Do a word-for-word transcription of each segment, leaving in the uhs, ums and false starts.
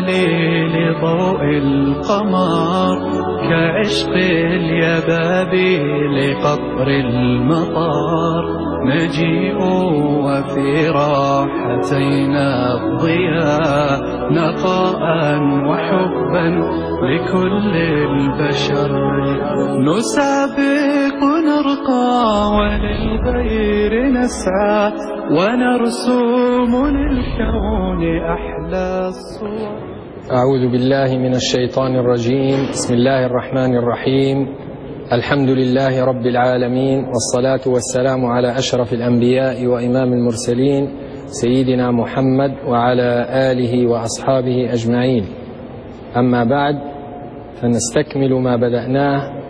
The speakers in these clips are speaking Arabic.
الليل ضوء القمر، كعشق اليبابي لقطر المطر، نجيء وفي راحتينا الضياء، نقاء وحبا لكل البشر، نسابق نرقى وللغير نسعى، ونرسم للكون أحلى الصور. أعوذ بالله من الشيطان الرجيم. بسم الله الرحمن الرحيم. الحمد لله رب العالمين، والصلاة والسلام على أشرف الأنبياء وإمام المرسلين سيدنا محمد وعلى آله وأصحابه أجمعين. أما بعد، فنستكمل ما بدأناه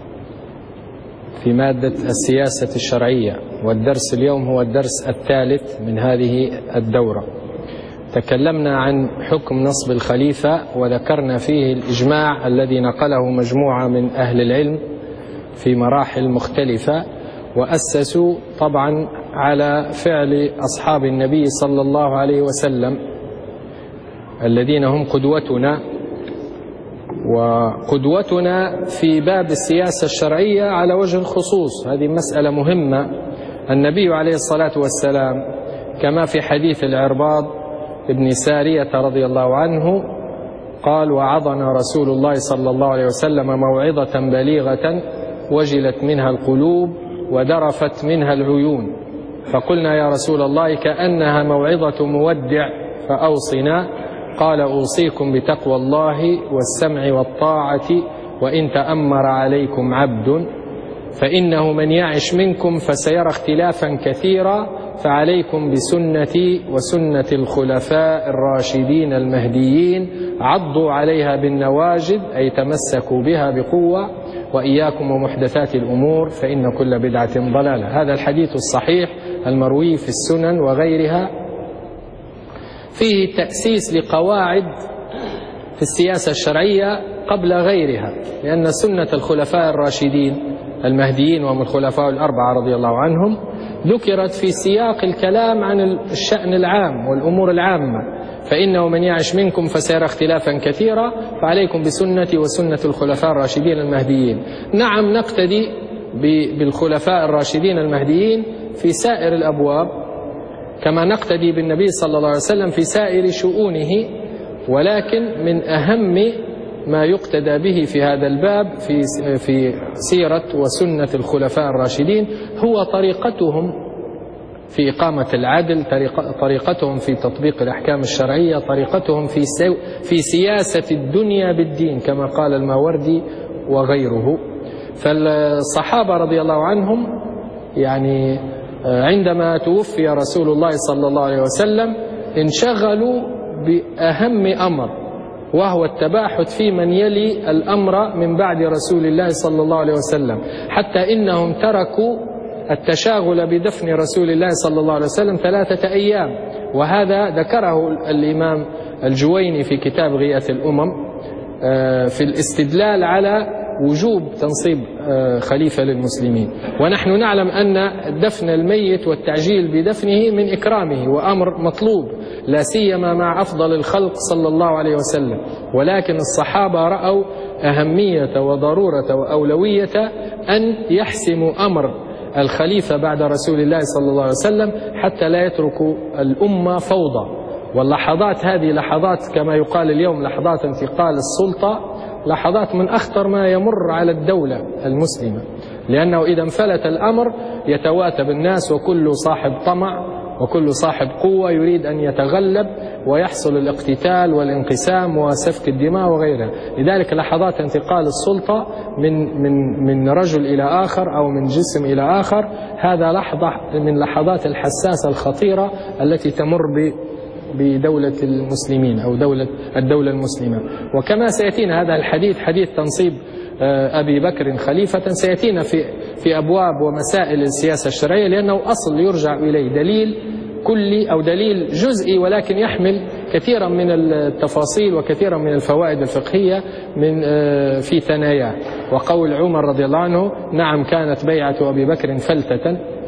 في مادة السياسة الشرعية، والدرس اليوم هو الدرس الثالث من هذه الدورة. تكلمنا عن حكم نصب الخليفة، وذكرنا فيه الإجماع الذي نقله مجموعة من أهل العلم في مراحل مختلفة، وأسسوا طبعا على فعل أصحاب النبي صلى الله عليه وسلم الذين هم قدوتنا، وقدوتنا في باب السياسة الشرعية على وجه الخصوص. هذه مسألة مهمة. النبي عليه الصلاة والسلام كما في حديث العرباض ابن سارية رضي الله عنه قال: وعظنا رسول الله صلى الله عليه وسلم موعظة بليغة وجلت منها القلوب وذرفت منها العيون، فقلنا يا رسول الله كأنها موعظة مودع فأوصنا. قال: أوصيكم بتقوى الله والسمع والطاعة وإن تأمر عليكم عبد، فإنه من يعش منكم فسيرى اختلافا كثيرا، فعليكم بسنتي وسنة الخلفاء الراشدين المهديين، عضوا عليها بالنواجذ، أي تمسكوا بها بقوة، وإياكم ومحدثات الأمور فإن كل بدعة ضلالة. هذا الحديث الصحيح المروي في السنن وغيرها، فيه تأسيس لقواعد في السياسة الشرعية قبل غيرها، لأن سنة الخلفاء الراشدين المهديين وهم الخلفاء الأربعة رضي الله عنهم ذكرت في سياق الكلام عن الشأن العام والأمور العامة. فإنه من يعش منكم فسيرى اختلافا كثيرا، فعليكم بسنتي وسنة الخلفاء الراشدين المهديين. نعم، نقتدي بالخلفاء الراشدين المهديين في سائر الأبواب، كما نقتدي بالنبي صلى الله عليه وسلم في سائر شؤونه، ولكن من أهم ما يقتدى به في هذا الباب في في سيرة وسنة الخلفاء الراشدين هو طريقتهم في إقامة العدل، طريقتهم في تطبيق الأحكام الشرعية، طريقتهم في في سياسة الدنيا بالدين كما قال الماوردي وغيره. فالصحابة رضي الله عنهم يعني عندما توفي رسول الله صلى الله عليه وسلم انشغلوا بأهم أمر، وهو التباحث في من يلي الأمر من بعد رسول الله صلى الله عليه وسلم، حتى إنهم تركوا التشاغل بدفن رسول الله صلى الله عليه وسلم ثلاثة أيام. وهذا ذكره الإمام الجويني في كتاب غياث الأمم في الاستدلال على وجوب تنصيب خليفة للمسلمين. ونحن نعلم أن دفن الميت والتعجيل بدفنه من إكرامه وأمر مطلوب، لا سيما مع أفضل الخلق صلى الله عليه وسلم. ولكن الصحابة رأوا أهمية وضرورة وأولوية أن يحسموا أمر الخليفة بعد رسول الله صلى الله عليه وسلم حتى لا يتركوا الأمة فوضى. واللحظات هذه لحظات كما يقال اليوم لحظات انتقال السلطة، لحظات من أخطر ما يمر على الدولة المسلمة، لأنه إذا انفلت الأمر يتواتب الناس، وكل صاحب طمع وكل صاحب قوة يريد أن يتغلب، ويحصل الاقتتال والانقسام وسفك الدماء وغيرها. لذلك لحظات انتقال السلطة من من من رجل إلى آخر أو من جسم إلى آخر، هذا لحظة من لحظات الحساسة الخطيرة التي تمر ب بدولة المسلمين أو دولة الدولة المسلمة. وكما سيأتينا هذا الحديث، حديث تنصيب أبي بكر خليفة، سيأتينا في في أبواب ومسائل السياسة الشرعية، لأنه أصل يرجع إليه، دليل كلي أو دليل جزئي، ولكن يحمل كثيرا من التفاصيل وكثيرا من الفوائد الفقهية من في ثناياه. وقول عمر رضي الله عنه: نعم كانت بيعة أبي بكر فلتة،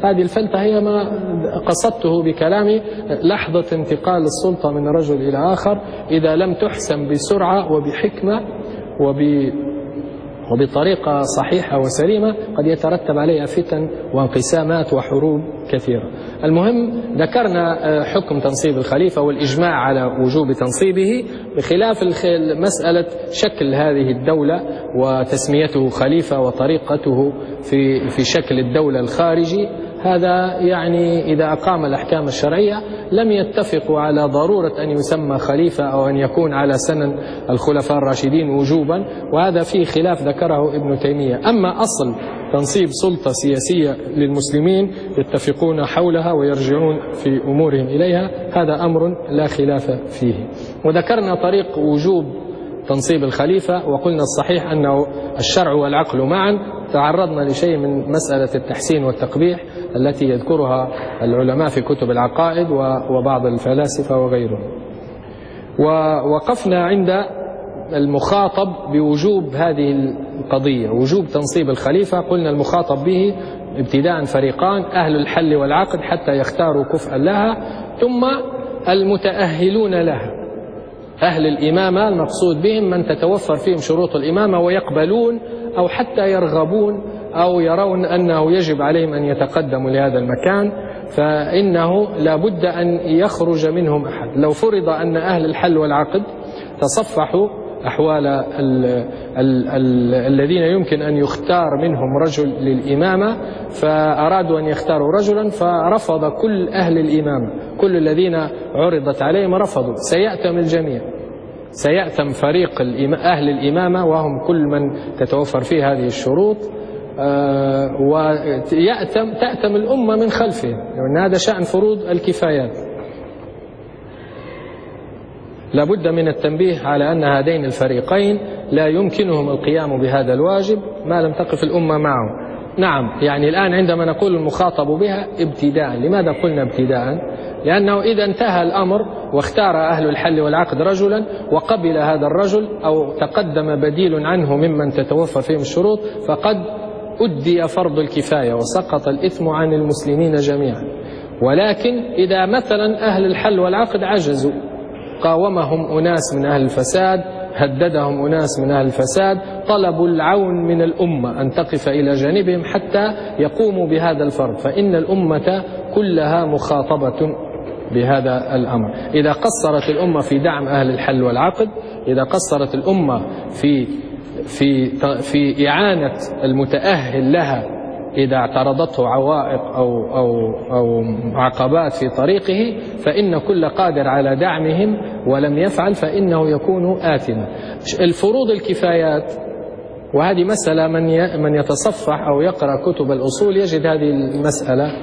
هذه الفلتة هي ما قصدته بكلامي، لحظة انتقال السلطة من رجل إلى آخر إذا لم تحسم بسرعة وبحكمة وب وبطريقة صحيحة وسليمة قد يترتب عليها فتن وانقسامات وحروب كثيرة. المهم ذكرنا حكم تنصيب الخليفة والإجماع على وجوب تنصيبه، بخلاف مسألة شكل هذه الدولة وتسميته خليفة وطريقته في في شكل الدولة الخارجي. هذا يعني إذا أقام الأحكام الشرعية لم يتفقوا على ضرورة أن يسمى خليفة أو أن يكون على سنن الخلفاء الراشدين وجوبا، وهذا فيه خلاف ذكره ابن تيمية. أما أصل تنصيب سلطة سياسية للمسلمين يتفقون حولها ويرجعون في أمورهم إليها، هذا أمر لا خلاف فيه. وذكرنا طريق وجوب تنصيب الخليفة، وقلنا الصحيح أنه الشرع والعقل معا. تعرضنا لشيء من مسألة التحسين والتقبيح التي يذكرها العلماء في كتب العقائد وبعض الفلاسفة وغيرهم. ووقفنا عند المخاطب بوجوب هذه القضية، وجوب تنصيب الخليفة. قلنا المخاطب به ابتداء فريقان: أهل الحل والعقد حتى يختاروا كفءا لها، ثم المتأهلون لها. أهل الإمامة المقصود بهم من تتوفر فيهم شروط الإمامة ويقبلون أو حتى يرغبون أو يرون أنه يجب عليهم أن يتقدموا لهذا المكان، فإنه لا بد أن يخرج منهم أحد. لو فرض أن أهل الحل والعقد تصفحوا أحوال ال ال ال الذين يمكن أن يختار منهم رجل للإمامة، فأرادوا أن يختاروا رجلا فرفض كل أهل الإمامة، كل الذين عرضت عليهم رفضوا، سيأتم الجميع، سيأتم فريق أهل الإمامة وهم كل من تتوفر فيه هذه الشروط، ويأتم تأتم الأمة من خلفهم، لأن هذا شأن فروض الكفايات. لابد من التنبيه على أن هذين الفريقين لا يمكنهم القيام بهذا الواجب ما لم تقف الأمة معه. نعم، يعني الآن عندما نقول المخاطب بها ابتداء، لماذا قلنا ابتداء؟ لأنه إذا انتهى الأمر واختار أهل الحل والعقد رجلا وقبل هذا الرجل أو تقدم بديل عنه ممن تتوفر فيهم الشروط، فقد أدي فرض الكفاية وسقط الإثم عن المسلمين جميعا. ولكن إذا مثلا أهل الحل والعقد عجزوا، قاومهم أناس من أهل الفساد، هددهم أناس من أهل الفساد، طلبوا العون من الأمة أن تقف إلى جانبهم حتى يقوموا بهذا الفرض، فإن الأمة كلها مخاطبة بهذا الأمر. إذا قصرت الأمة في دعم أهل الحل والعقد، إذا قصرت الأمة في في في إعانة المتأهل لها إذا اعترضته عوائق أو أو أو عقبات في طريقه، فإن كل قادر على دعمهم ولم يفعل فإنه يكون آثما. الفروض الكفايات، وهذه مسألة من من يتصفح أو يقرأ كتب الأصول يجد هذه المسألة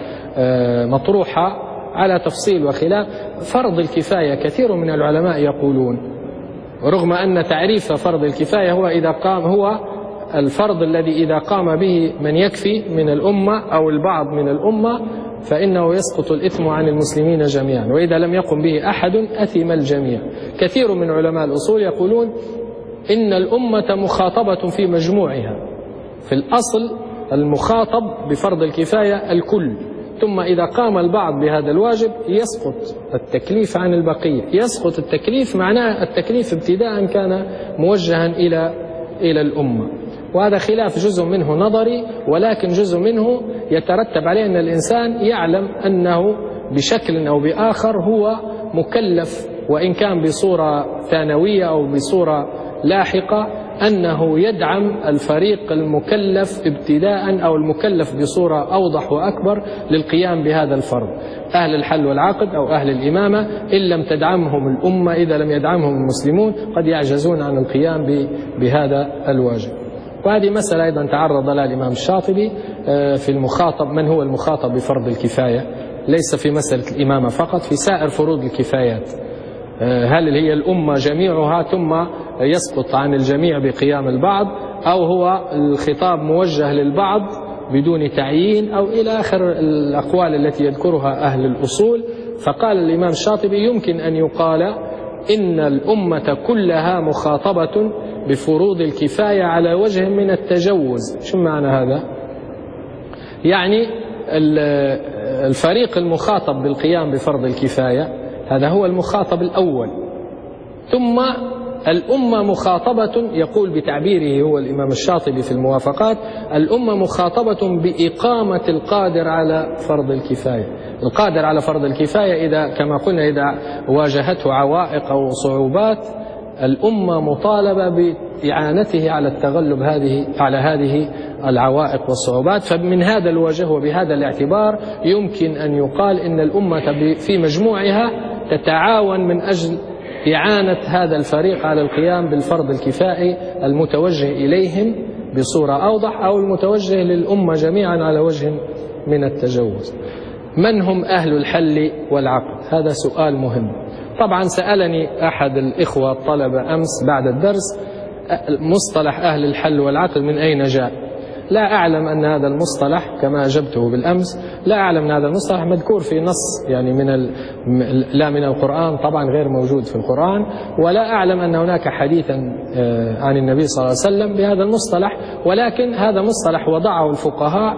مطروحة على تفصيل وخلاف. فرض الكفاية كثير من العلماء يقولون، رغم أن تعريف فرض الكفاية هو إذا قام هو الفرض الذي إذا قام به من يكفي من الأمة أو البعض من الأمة فإنه يسقط الإثم عن المسلمين جميعا، وإذا لم يقم به أحد أثم الجميع. كثير من علماء الأصول يقولون إن الأمة مخاطبة في مجموعها، في الأصل المخاطب بفرض الكفاية الكل، ثم إذا قام البعض بهذا الواجب يسقط التكليف عن البقية. يسقط التكليف معناه التكليف ابتداء كان موجها إلى إلى الأمة، وهذا خلاف جزء منه نظري، ولكن جزء منه يترتب عليه أن الإنسان يعلم أنه بشكل أو بآخر هو مكلف، وإن كان بصورة ثانوية أو بصورة لاحقة، أنه يدعم الفريق المكلف ابتداء أو المكلف بصورة أوضح وأكبر للقيام بهذا الفرض. أهل الحل والعقد أو أهل الإمامة إن لم تدعمهم الأمة، إذا لم يدعمهم المسلمون، قد يعجزون عن القيام بهذا الواجب. وهذه مسألة أيضا تعرض لها الإمام الشاطبي في المخاطب، من هو المخاطب بفرض الكفاية، ليس في مسألة الإمامة فقط، في سائر فروض الكفايات. هل هي الأمة جميعها ثم يسقط عن الجميع بقيام البعض، أو هو الخطاب موجه للبعض بدون تعيين، أو إلى آخر الأقوال التي يذكرها أهل الأصول. فقال الإمام الشاطبي يمكن أن يقال إن الأمة كلها مخاطبة بفروض الكفاية على وجه من التجوز. شو معنى هذا؟ يعني الفريق المخاطب بالقيام بفرض الكفاية هذا هو المخاطب الأول، ثم الأمة مخاطبة، يقول بتعبيره هو الإمام الشاطبي في الموافقات: الأمة مخاطبة بإقامة القادر على فرض الكفاية. القادر على فرض الكفاية إذا كما قلنا إذا واجهته عوائق أو صعوبات، الأمة مطالبة بإعانته على التغلب هذه على هذه العوائق والصعوبات. فمن هذا الوجه وبهذا الاعتبار يمكن أن يقال إن الأمة في مجموعها تتعاون من أجل إعانة هذا الفريق على القيام بالفرض الكفائي المتوجه إليهم بصورة أوضح، أو المتوجه للأمة جميعا على وجه من التجوز. من هم أهل الحل والعقد؟ هذا سؤال مهم. طبعا سألني أحد الإخوة الطلبة أمس بعد الدرس مصطلح أهل الحل والعقد من أين جاء؟ لا أعلم أن هذا المصطلح كما أجبته بالأمس، لا أعلم أن هذا المصطلح مذكور في نص يعني من ال... لا من القرآن، طبعا غير موجود في القرآن، ولا أعلم أن هناك حديثا عن النبي صلى الله عليه وسلم بهذا المصطلح، ولكن هذا مصطلح وضعه الفقهاء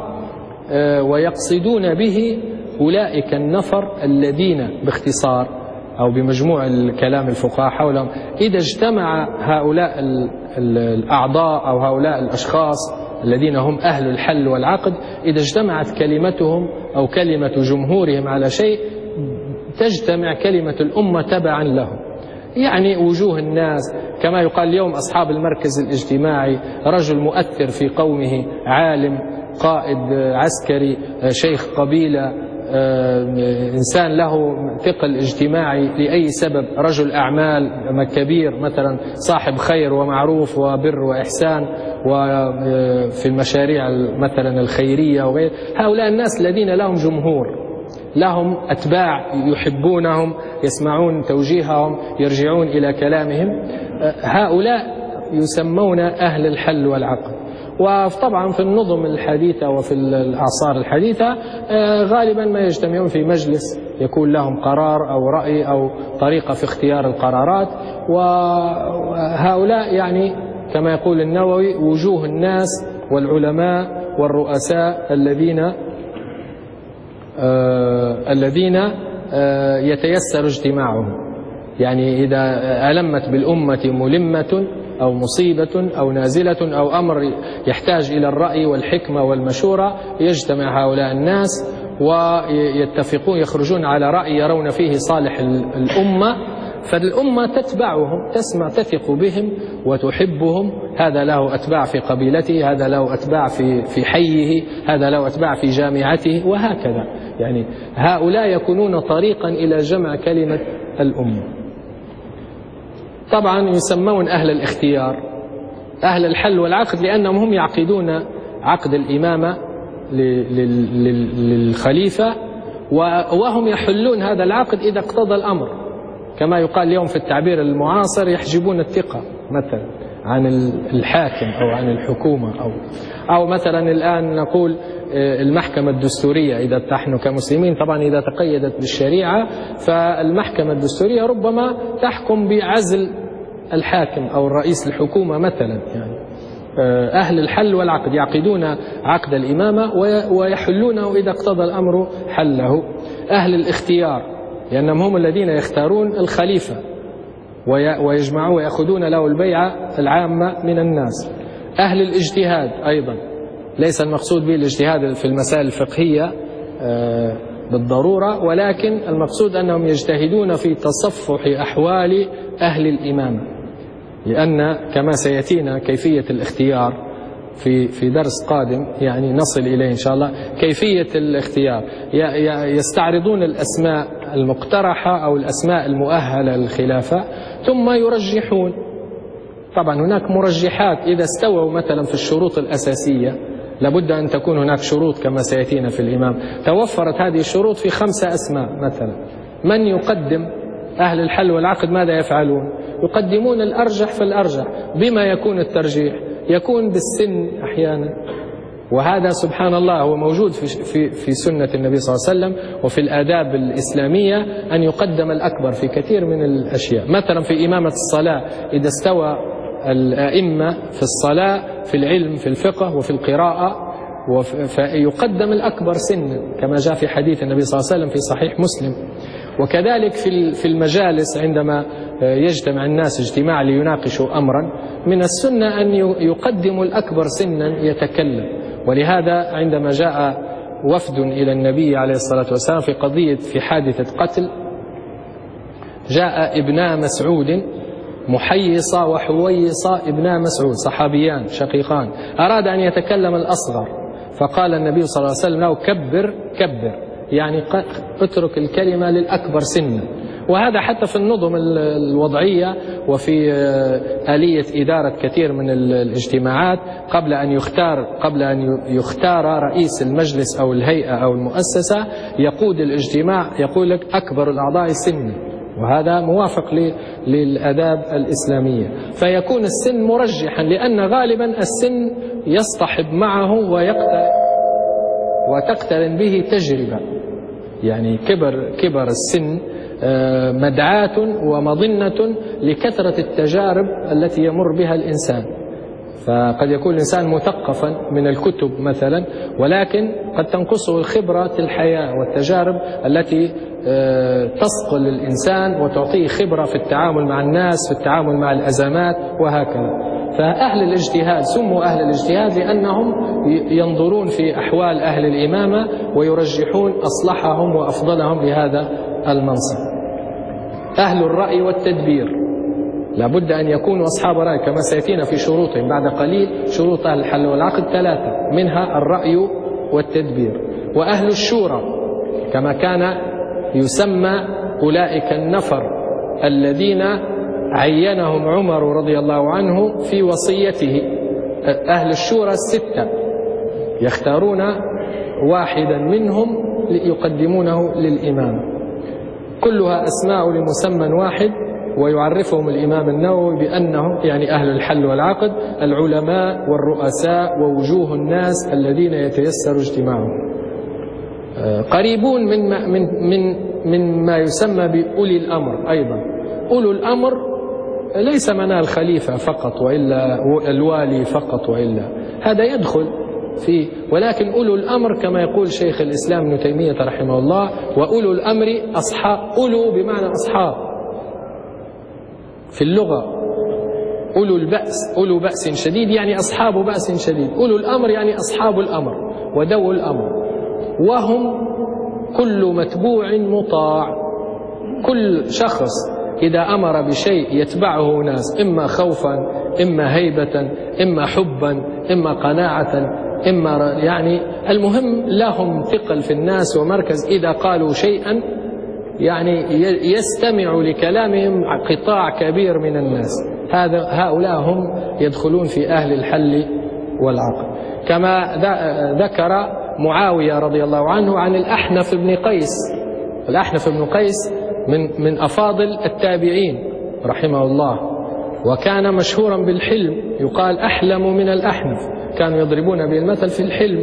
ويقصدون به أولئك النفر الذين باختصار أو بمجموع الكلام الفقهاء حولهم إذا اجتمع هؤلاء الأعضاء أو هؤلاء الأشخاص الذين هم أهل الحل والعقد، إذا اجتمعت كلمتهم أو كلمة جمهورهم على شيء تجتمع كلمة الأمة تبعا لهم. يعني وجوه الناس كما يقال اليوم أصحاب المركز الاجتماعي، رجل مؤثر في قومه، عالم، قائد عسكري، شيخ قبيلة، إنسان له ثقل اجتماعي لأي سبب، رجل أعمال كبير مثلا، صاحب خير ومعروف وبر وإحسان وفي المشاريع مثلا الخيرية وغير. هؤلاء الناس الذين لهم جمهور، لهم أتباع يحبونهم، يسمعون توجيههم، يرجعون إلى كلامهم، هؤلاء يسمون أهل الحل والعقد. وطبعا في النظم الحديثة وفي الأعصار الحديثة غالبا ما يجتمعون في مجلس يكون لهم قرار أو رأي أو طريقة في اختيار القرارات، وهؤلاء يعني كما يقول النووي وجوه الناس والعلماء والرؤساء الذين آه الذين آه يتيسر اجتماعهم. يعني إذا ألمت بالأمة ملمة أو مصيبة أو نازلة أو أمر يحتاج إلى الرأي والحكمة والمشورة، يجتمع هؤلاء الناس ويتفقون، يخرجون على رأي يرون فيه صالح الأمة، فالأمة تتبعهم، تسمع، تثق بهم وتحبهم. هذا له أتباع في قبيلته، هذا له أتباع في في حيه، هذا له أتباع في جامعته، وهكذا. يعني هؤلاء يكونون طريقا إلى جمع كلمة الأمة. طبعا يسمون أهل الاختيار أهل الحل والعقد لأنهم هم يعقدون عقد الإمامة للخليفة، وهم يحلون هذا العقد إذا اقتضى الأمر، كما يقال اليوم في التعبير المعاصر يحجبون الثقة مثلا عن الحاكم أو عن الحكومة، أو أو مثلا الآن نقول المحكمة الدستورية، إذا نحن كمسلمين طبعا إذا تقيدت بالشريعة فالمحكمة الدستورية ربما تحكم بعزل الحاكم أو الرئيس الحكومة مثلا. يعني أهل الحل والعقد يعقدون عقد الإمامة ويحلونه إذا اقتضى الأمر حله. أهل الاختيار لأنهم هم الذين يختارون الخليفة ويجمعون ويأخذون له البيعة العامة من الناس. أهل الاجتهاد أيضا، ليس المقصود به الاجتهاد في المسائل الفقهية بالضرورة، ولكن المقصود أنهم يجتهدون في تصفح أحوال أهل الإمامة، لأن كما سيأتينا كيفية الاختيار في في درس قادم، يعني نصل إليه إن شاء الله كيفية الاختيار. يستعرضون الأسماء المقترحة أو الأسماء المؤهلة للخلافة ثم يرجحون. طبعا هناك مرجحات إذا استووا مثلا في الشروط الأساسية، لابد أن تكون هناك شروط كما سيأتينا في الإمام. توفرت هذه الشروط في خمسة أسماء مثلا، من يقدم؟ أهل الحل والعقد ماذا يفعلون؟ يقدمون الأرجح فالأرجح. بما يكون الترجيح؟ يكون بالسن أحيانا، وهذا سبحان الله هو موجود في, في, في سنة النبي صلى الله عليه وسلم وفي الآداب الإسلامية، أن يقدم الأكبر في كثير من الأشياء. مثلا في إمامة الصلاة إذا استوى الأئمة في الصلاة في العلم في الفقه وفي القراءة فيقدم الأكبر سنا كما جاء في حديث النبي صلى الله عليه وسلم في صحيح مسلم. وكذلك في المجالس عندما يجتمع الناس اجتماع ليناقشوا أمرا، من السنة أن يقدموا الأكبر سنا يتكلم. ولهذا عندما جاء وفد إلى النبي عليه الصلاة والسلام في قضية في حادثة قتل، جاء ابنا مسعود محيصة وحويصة ابنا مسعود صحابيان شقيقان، أراد أن يتكلم الأصغر، فقال النبي صلى الله عليه وسلم له كبر كبر، يعني اترك الكلمة للأكبر سنا. وهذا حتى في النظم الوضعية وفي آلية إدارة كثير من الاجتماعات، قبل أن يختار قبل أن يختار رئيس المجلس أو الهيئة أو المؤسسة يقود الاجتماع يقول لك أكبر الأعضاء سنا، وهذا موافق للآداب الإسلامية. فيكون السن مرجحا، لأن غالبا السن يصطحب معه ويقترن وتقترن به تجربة، يعني كبر كبر السن مدعاة ومظنة لكثرة التجارب التي يمر بها الإنسان. فقد يكون الإنسان مثقفا من الكتب مثلا، ولكن قد تنقصه الخبرة الحياة والتجارب التي تصقل الإنسان وتعطيه خبرة في التعامل مع الناس، في التعامل مع الأزمات وهكذا. فأهل الاجتهاد سموا أهل الاجتهاد لأنهم ينظرون في أحوال أهل الإمامة ويرجحون أصلحهم وأفضلهم لهذا المنصب. أهل الرأي والتدبير لابد أن يكونوا أصحاب رأي كما سيأتينا في شروطهم بعد قليل. شروط أهل الحل والعقد ثلاثة، منها الرأي والتدبير. وأهل الشورى كما كان يسمى أولئك النفر الذين عينهم عمر رضي الله عنه في وصيته. أهل الشورى الستة يختارون واحدا منهم يقدمونه للإمام، كلها أسماء لمسمى واحد، ويعرفهم الإمام النووي بأنهم يعني أهل الحل والعقد العلماء والرؤساء ووجوه الناس الذين يتيسر اجتماعهم. قريبون من ما, من من من ما يسمى بأولي الأمر. أيضا أولو الأمر ليس منال الخليفة فقط وإلا الوالي فقط وإلا، هذا يدخل فيه، ولكن أولو الأمر كما يقول شيخ الإسلام ابن تيمية رحمه الله، وأولو الأمر أصحاب. أولو بمعنى أصحاب في اللغة، أولو البأس، أولو بأس شديد يعني أصحاب بأس شديد. أولو الأمر يعني أصحاب الأمر ودو الأمر، وهم كل متبوع مطاع. كل شخص إذا أمر بشيء يتبعه ناس، إما خوفا إما هيبة إما حبا إما قناعة إما يعني المهم لهم ثقل في الناس ومركز. إذا قالوا شيئا يعني يستمع لكلامهم قطاع كبير من الناس. هذا هؤلاء هم يدخلون في أهل الحل والعقد. كما ذكر معاوية رضي الله عنه عن الأحنف بن قيس. الأحنف بن قيس من من أفاضل التابعين رحمه الله، وكان مشهورا بالحلم، يقال أحلم من الأحنف، كانوا يضربون به المثل في الحلم.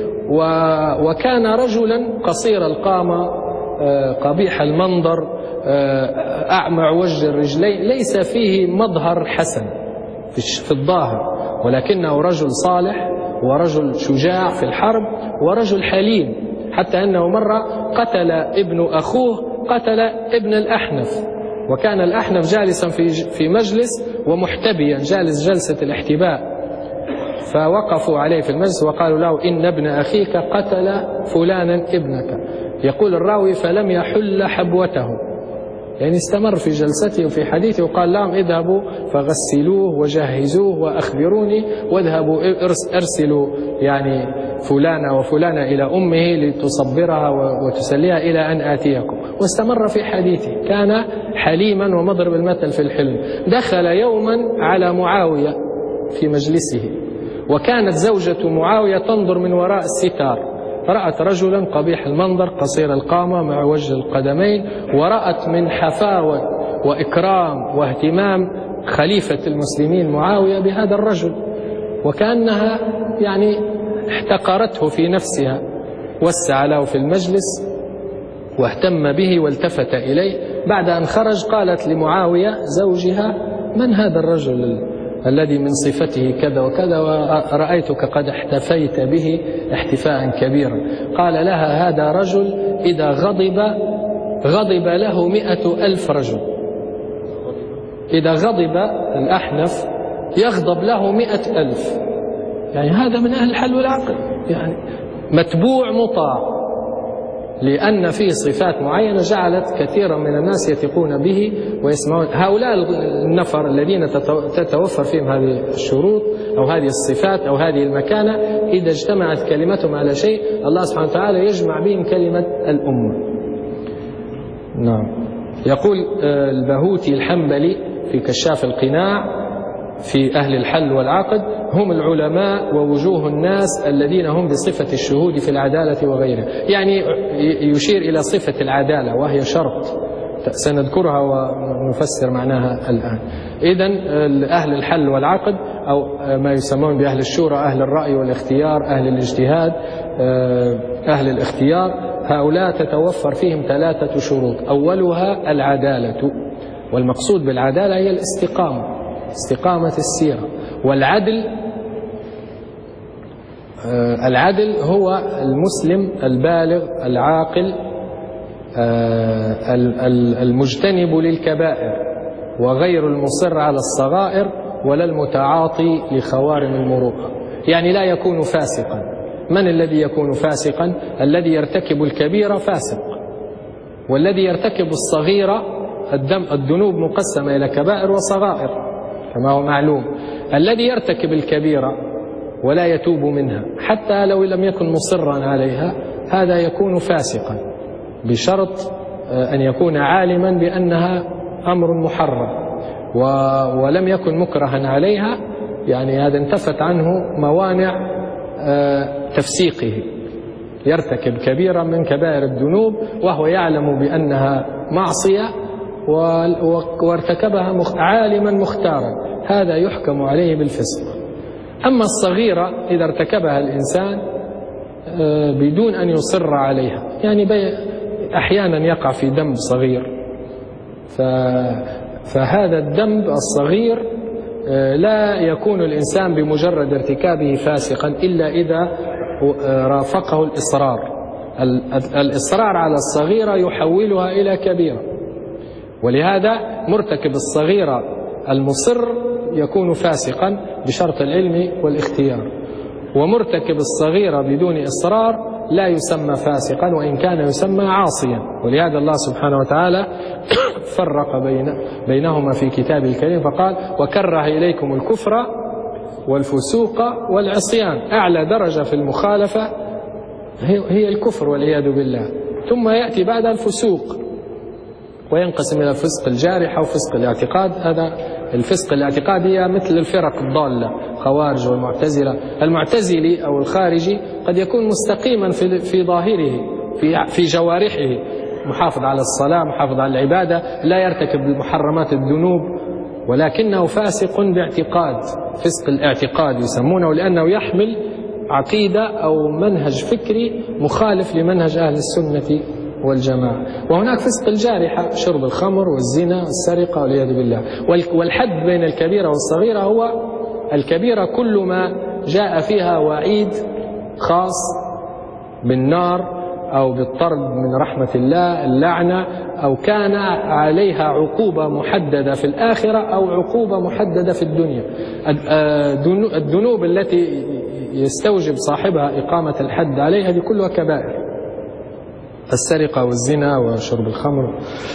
وكان رجلا قصير القامة قبيح المنظر أعمى وجه الرجلين، ليس فيه مظهر حسن في الظاهر، ولكنه رجل صالح ورجل شجاع في الحرب ورجل حليم، حتى أنه مرة قتل ابن أخوه قتل ابن الأحنف، وكان الأحنف جالسا في في مجلس ومحتبيا جالس جلسة الاحتباء، فوقفوا عليه في المجلس وقالوا له إن ابن أخيك قتل فلانا ابنك. يقول الراوي فلم يحل حبوته، يعني استمر في جلسته وفي حديثه، وقال لهم اذهبوا فغسلوه وجهزوه وأخبروني، واذهبوا ارسلوا يعني فلانة وفلانة إلى أمه لتصبرها وتسليها إلى أن آتيكم. واستمر في حديثه، كان حليما ومضرب المثل في الحلم. دخل يوما على معاوية في مجلسه، وكانت زوجة معاوية تنظر من وراء الستار، رأت رجلا قبيح المنظر قصير القامة مع وجه القدمين، ورأت من حفاوة وإكرام واهتمام خليفة المسلمين معاوية بهذا الرجل، وكأنها يعني احتقرته في نفسها، وسع له في المجلس واهتم به والتفت إليه. بعد أن خرج قالت لمعاوية زوجها من هذا الرجل الذي من صفته كذا وكذا ورأيتك قد احتفيت به احتفاء كبيرا. قال لها هذا رجل إذا غضب غضب له مئة ألف رجل. إذا غضب الأحنف يغضب له مئة ألف، يعني هذا من أهل الحل والعقل، يعني متبوع مطاع، لأن فيه صفات معينة جعلت كثيرا من الناس يثقون به ويسمعون. هؤلاء النفر الذين تتوفر فيهم هذه الشروط أو هذه الصفات أو هذه المكانة، إذا اجتمعت كلمتهم على شيء الله سبحانه وتعالى يجمع بهم كلمة الأمة. نعم. يقول البهوتي الحنبلي في كشاف القناع في أهل الحل والعقد: هم العلماء ووجوه الناس الذين هم بصفة الشهود في العدالة وغيرها. يعني يشير إلى صفة العدالة وهي شرط سنذكرها ونفسر معناها الآن. إذن أهل الحل والعقد أو ما يسمون بأهل الشورى، أهل الرأي والاختيار، أهل الاجتهاد، أهل الاختيار، هؤلاء تتوفر فيهم ثلاثة شروط. أولها العدالة، والمقصود بالعدالة هي الاستقامة، استقامة السيرة. والعدل، العدل هو المسلم البالغ العاقل المجتنب للكبائر وغير المصر على الصغائر ولا المتعاطي لخوارم المروءة، يعني لا يكون فاسقا. من الذي يكون فاسقا؟ الذي يرتكب الكبيرة فاسق، والذي يرتكب الصغيرة، الذنوب مقسمة إلى كبائر وصغائر كما هو معلوم. الذي يرتكب الكبيرة ولا يتوب منها حتى لو لم يكن مصرا عليها، هذا يكون فاسقا بشرط أن يكون عالما بأنها أمر محرم ولم يكن مكرها عليها، يعني هذا انتفت عنه موانع تفسيقه. يرتكب كبيرة من كبائر الذنوب وهو يعلم بأنها معصية وارتكبها عالما مختارا، هذا يحكم عليه بالفسق. أما الصغيرة إذا ارتكبها الإنسان بدون أن يصر عليها، يعني أحيانا يقع في ذنب صغير، فهذا الذنب الصغير لا يكون الإنسان بمجرد ارتكابه فاسقا إلا إذا رافقه الإصرار. الإصرار على الصغيرة يحولها إلى كبيرة، ولهذا مرتكب الصغيرة المصر يكون فاسقا بشرط العلم والاختيار، ومرتكب الصغيرة بدون إصرار لا يسمى فاسقا وإن كان يسمى عاصيا. ولهذا الله سبحانه وتعالى فرق بين بينهما في كتابه الكريم فقال: وكره إليكم الكفر والفسوق والعصيان. أعلى درجة في المخالفة هي الكفر والعياذ بالله، ثم يأتي بعدها الفسوق، وينقسم إلى فسق الجارحة وفسق الاعتقاد. هذا الفسق الاعتقادي هي مثل الفرق الضالة، خوارج والمعتزلة. المعتزلي أو الخارجي قد يكون مستقيما في في ظاهره، في في جوارحه، محافظ على الصلاة، محافظ على العبادة، لا يرتكب المحرمات الذنوب، ولكنه فاسق باعتقاد، فسق الاعتقاد يسمونه، لأنه يحمل عقيدة أو منهج فكري مخالف لمنهج أهل السنة والجماعة. وهناك فسق الجارحة، شرب الخمر والزنا والسرقة والعياذ بالله. والحد بين الكبيرة والصغيرة هو الكبيرة كل ما جاء فيها وعيد خاص بالنار أو بالطرد من رحمة الله، اللعنة، أو كان عليها عقوبة محددة في الآخرة أو عقوبة محددة في الدنيا. الذنوب التي يستوجب صاحبها إقامة الحد عليها هذه كلها كبائر، السرقة والزنا وشرب الخمر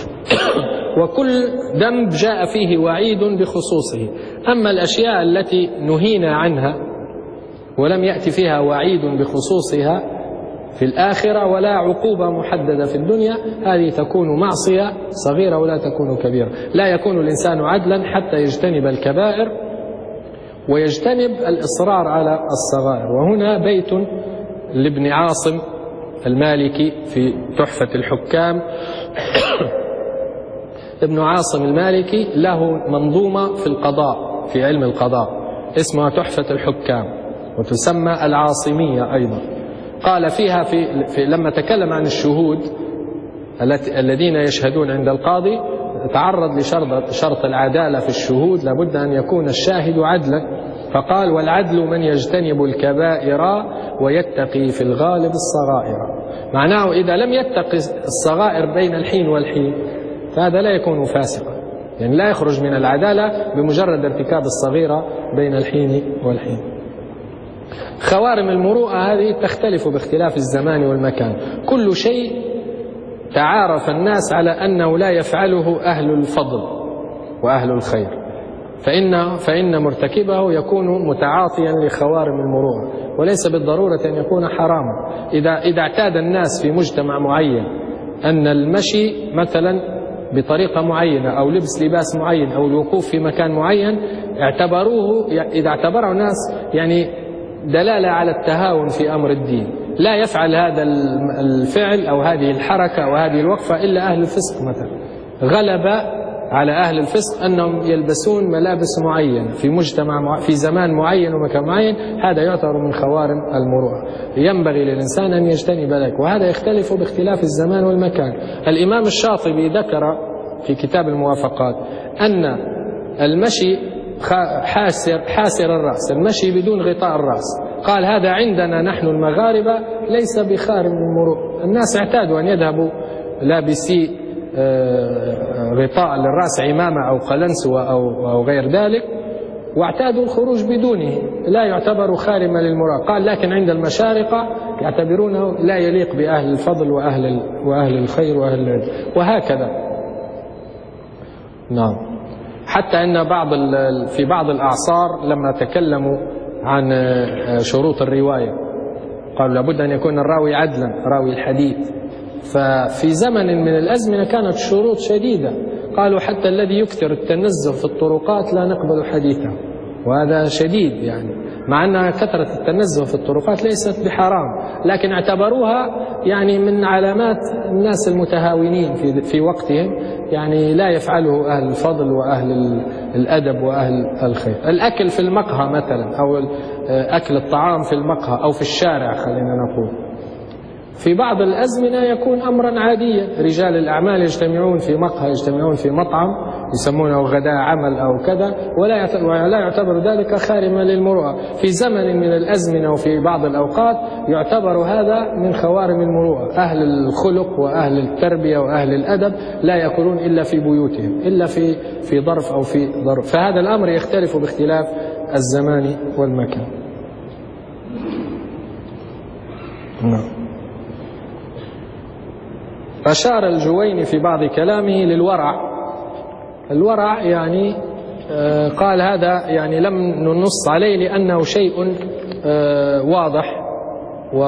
وكل ذنب جاء فيه وعيد بخصوصه. أما الأشياء التي نهينا عنها ولم يأتي فيها وعيد بخصوصها في الآخرة ولا عقوبة محددة في الدنيا، هذه تكون معصية صغيرة ولا تكون كبيرة. لا يكون الإنسان عدلا حتى يجتنب الكبائر ويجتنب الإصرار على الصغائر. وهنا بيت لابن عاصم المالكي في تحفة الحكام. ابن عاصم المالكي له منظومة في القضاء، في علم القضاء، اسمها تحفة الحكام، وتسمى العاصمية أيضا. قال فيها في, في لما تكلم عن الشهود الذين يشهدون عند القاضي، تعرض لشرط شرط العدالة في الشهود، لابد أن يكون الشاهد عدلا، فقال والعدل من يجتنب الكبائر ويتقي في الغالب الصغائر. معناه إذا لم يتقي الصغائر بين الحين والحين فهذا لا يكون فاسقا، يعني لا يخرج من العدالة بمجرد ارتكاب الصغيرة بين الحين والحين. خوارم المروءة هذه تختلف باختلاف الزمان والمكان، كل شيء تعارف الناس على أنه لا يفعله أهل الفضل وأهل الخير فإن, فإن مرتكبه يكون متعاطيا لخوارم المروءة، وليس بالضرورة أن يكون حراما. إذا, إذا اعتاد الناس في مجتمع معين أن المشي مثلا بطريقة معينة أو لبس لباس معين أو الوقوف في مكان معين، اعتبروه إذا اعتبره الناس يعني دلالة على التهاون في أمر الدين، لا يفعل هذا الفعل أو هذه الحركة أو هذه الوقفة إلا أهل الفسق مثلا. غلب على أهل الفسق أنهم يلبسون ملابس معينة في مجتمع مع... في زمان معين ومكان معين، هذا يعتبر من خوارم المروءة، ينبغي للإنسان أن يجتنب ذلك، وهذا يختلف باختلاف الزمان والمكان. الإمام الشاطبي ذكر في كتاب الموافقات أن المشي حاسر, حاسر الرأس، المشي بدون غطاء الرأس، قال هذا عندنا نحن المغاربة ليس بخارم المروءة. الناس اعتادوا أن يذهبوا لابسي غطاء للرأس، عمامة أو قلنسوة أو, أو غير ذلك، واعتادوا الخروج بدونه، لا يعتبر خارما للمروءة. قال لكن عند المشارقة يعتبرونه لا يليق بأهل الفضل وأهل, وأهل الخير وأهل، وهكذا. نعم. حتى أن بعض في بعض الأعصار لما تكلموا عن شروط الرواية قالوا لابد أن يكون الراوي عدلا، راوي الحديث. ففي زمن من الأزمنة كانت الشروط شديدة، قالوا حتى الذي يكثر التنزه في الطرقات لا نقبل حديثه، وهذا شديد يعني، مع أن كثرة التنزه في الطرقات ليست بحرام، لكن اعتبروها يعني من علامات الناس المتهاونين في في وقتهم، يعني لا يفعله أهل الفضل وأهل الأدب وأهل الخير. الأكل في المقهى مثلا، أو أكل الطعام في المقهى أو في الشارع خلينا نقول، في بعض الأزمنة يكون أمرا عاديا، رجال الأعمال يجتمعون في مقهى، يجتمعون في مطعم يسمونه غداء عمل أو كذا، ولا يعتبر ذلك خارما للمروءة. في زمن من الأزمنة وفي بعض الأوقات يعتبر هذا من خوارم المروءة. أهل الخلق وأهل التربية وأهل الأدب لا يأكلون إلا في بيوتهم، إلا في في ظرف أو في ظرف، فهذا الأمر يختلف باختلاف الزمان والمكان. نعم. أشار الجويني في بعض كلامه للورع. الورع يعني قال هذا يعني لم ننص عليه لأنه شيء واضح و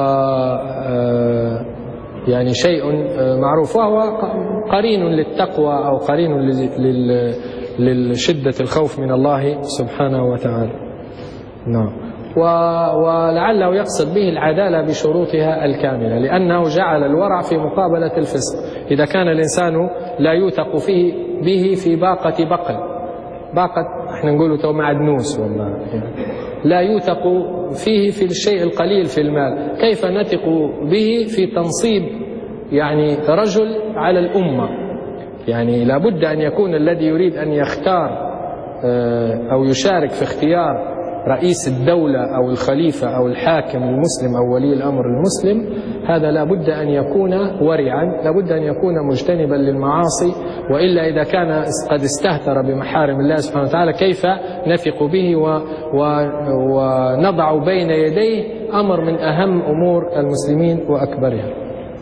يعني شيء معروف، وهو قرين للتقوى أو قرين للشدة الخوف من الله سبحانه وتعالى. نعم. ولعله يقصد به العدالة بشروطها الكاملة، لأنه جعل الورع في مقابلة الفسق. إذا كان الإنسان لا يوثق فيه به في باقة بقل، باقة احنا نقوله تو معدنوس والله يعني، لا يوثق فيه في الشيء القليل في المال، كيف نثق به في تنصيب يعني رجل على الأمة؟ يعني لابد أن يكون الذي يريد أن يختار أو يشارك في اختيار رئيس الدولة أو الخليفة أو الحاكم المسلم أو ولي الأمر المسلم، هذا لابد أن يكون ورعا، لابد أن يكون مجتنبا للمعاصي، وإلا إذا كان قد استهتر بمحارم الله سبحانه وتعالى كيف نثق به و و ونضع بين يديه أمر من أهم أمور المسلمين وأكبرها.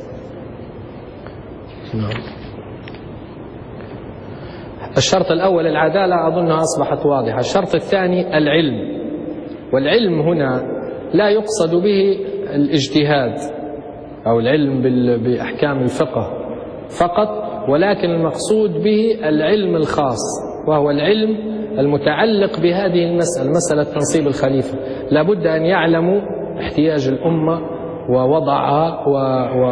الشرط الأول العدالة أظنها أصبحت واضحة. الشرط الثاني العلم، والعلم هنا لا يقصد به الاجتهاد أو العلم بأحكام الفقه فقط، ولكن المقصود به العلم الخاص، وهو العلم المتعلق بهذه المسألة، مسألة تنصيب الخليفة. لابد أن يعلموا احتياج الأمة ووضعها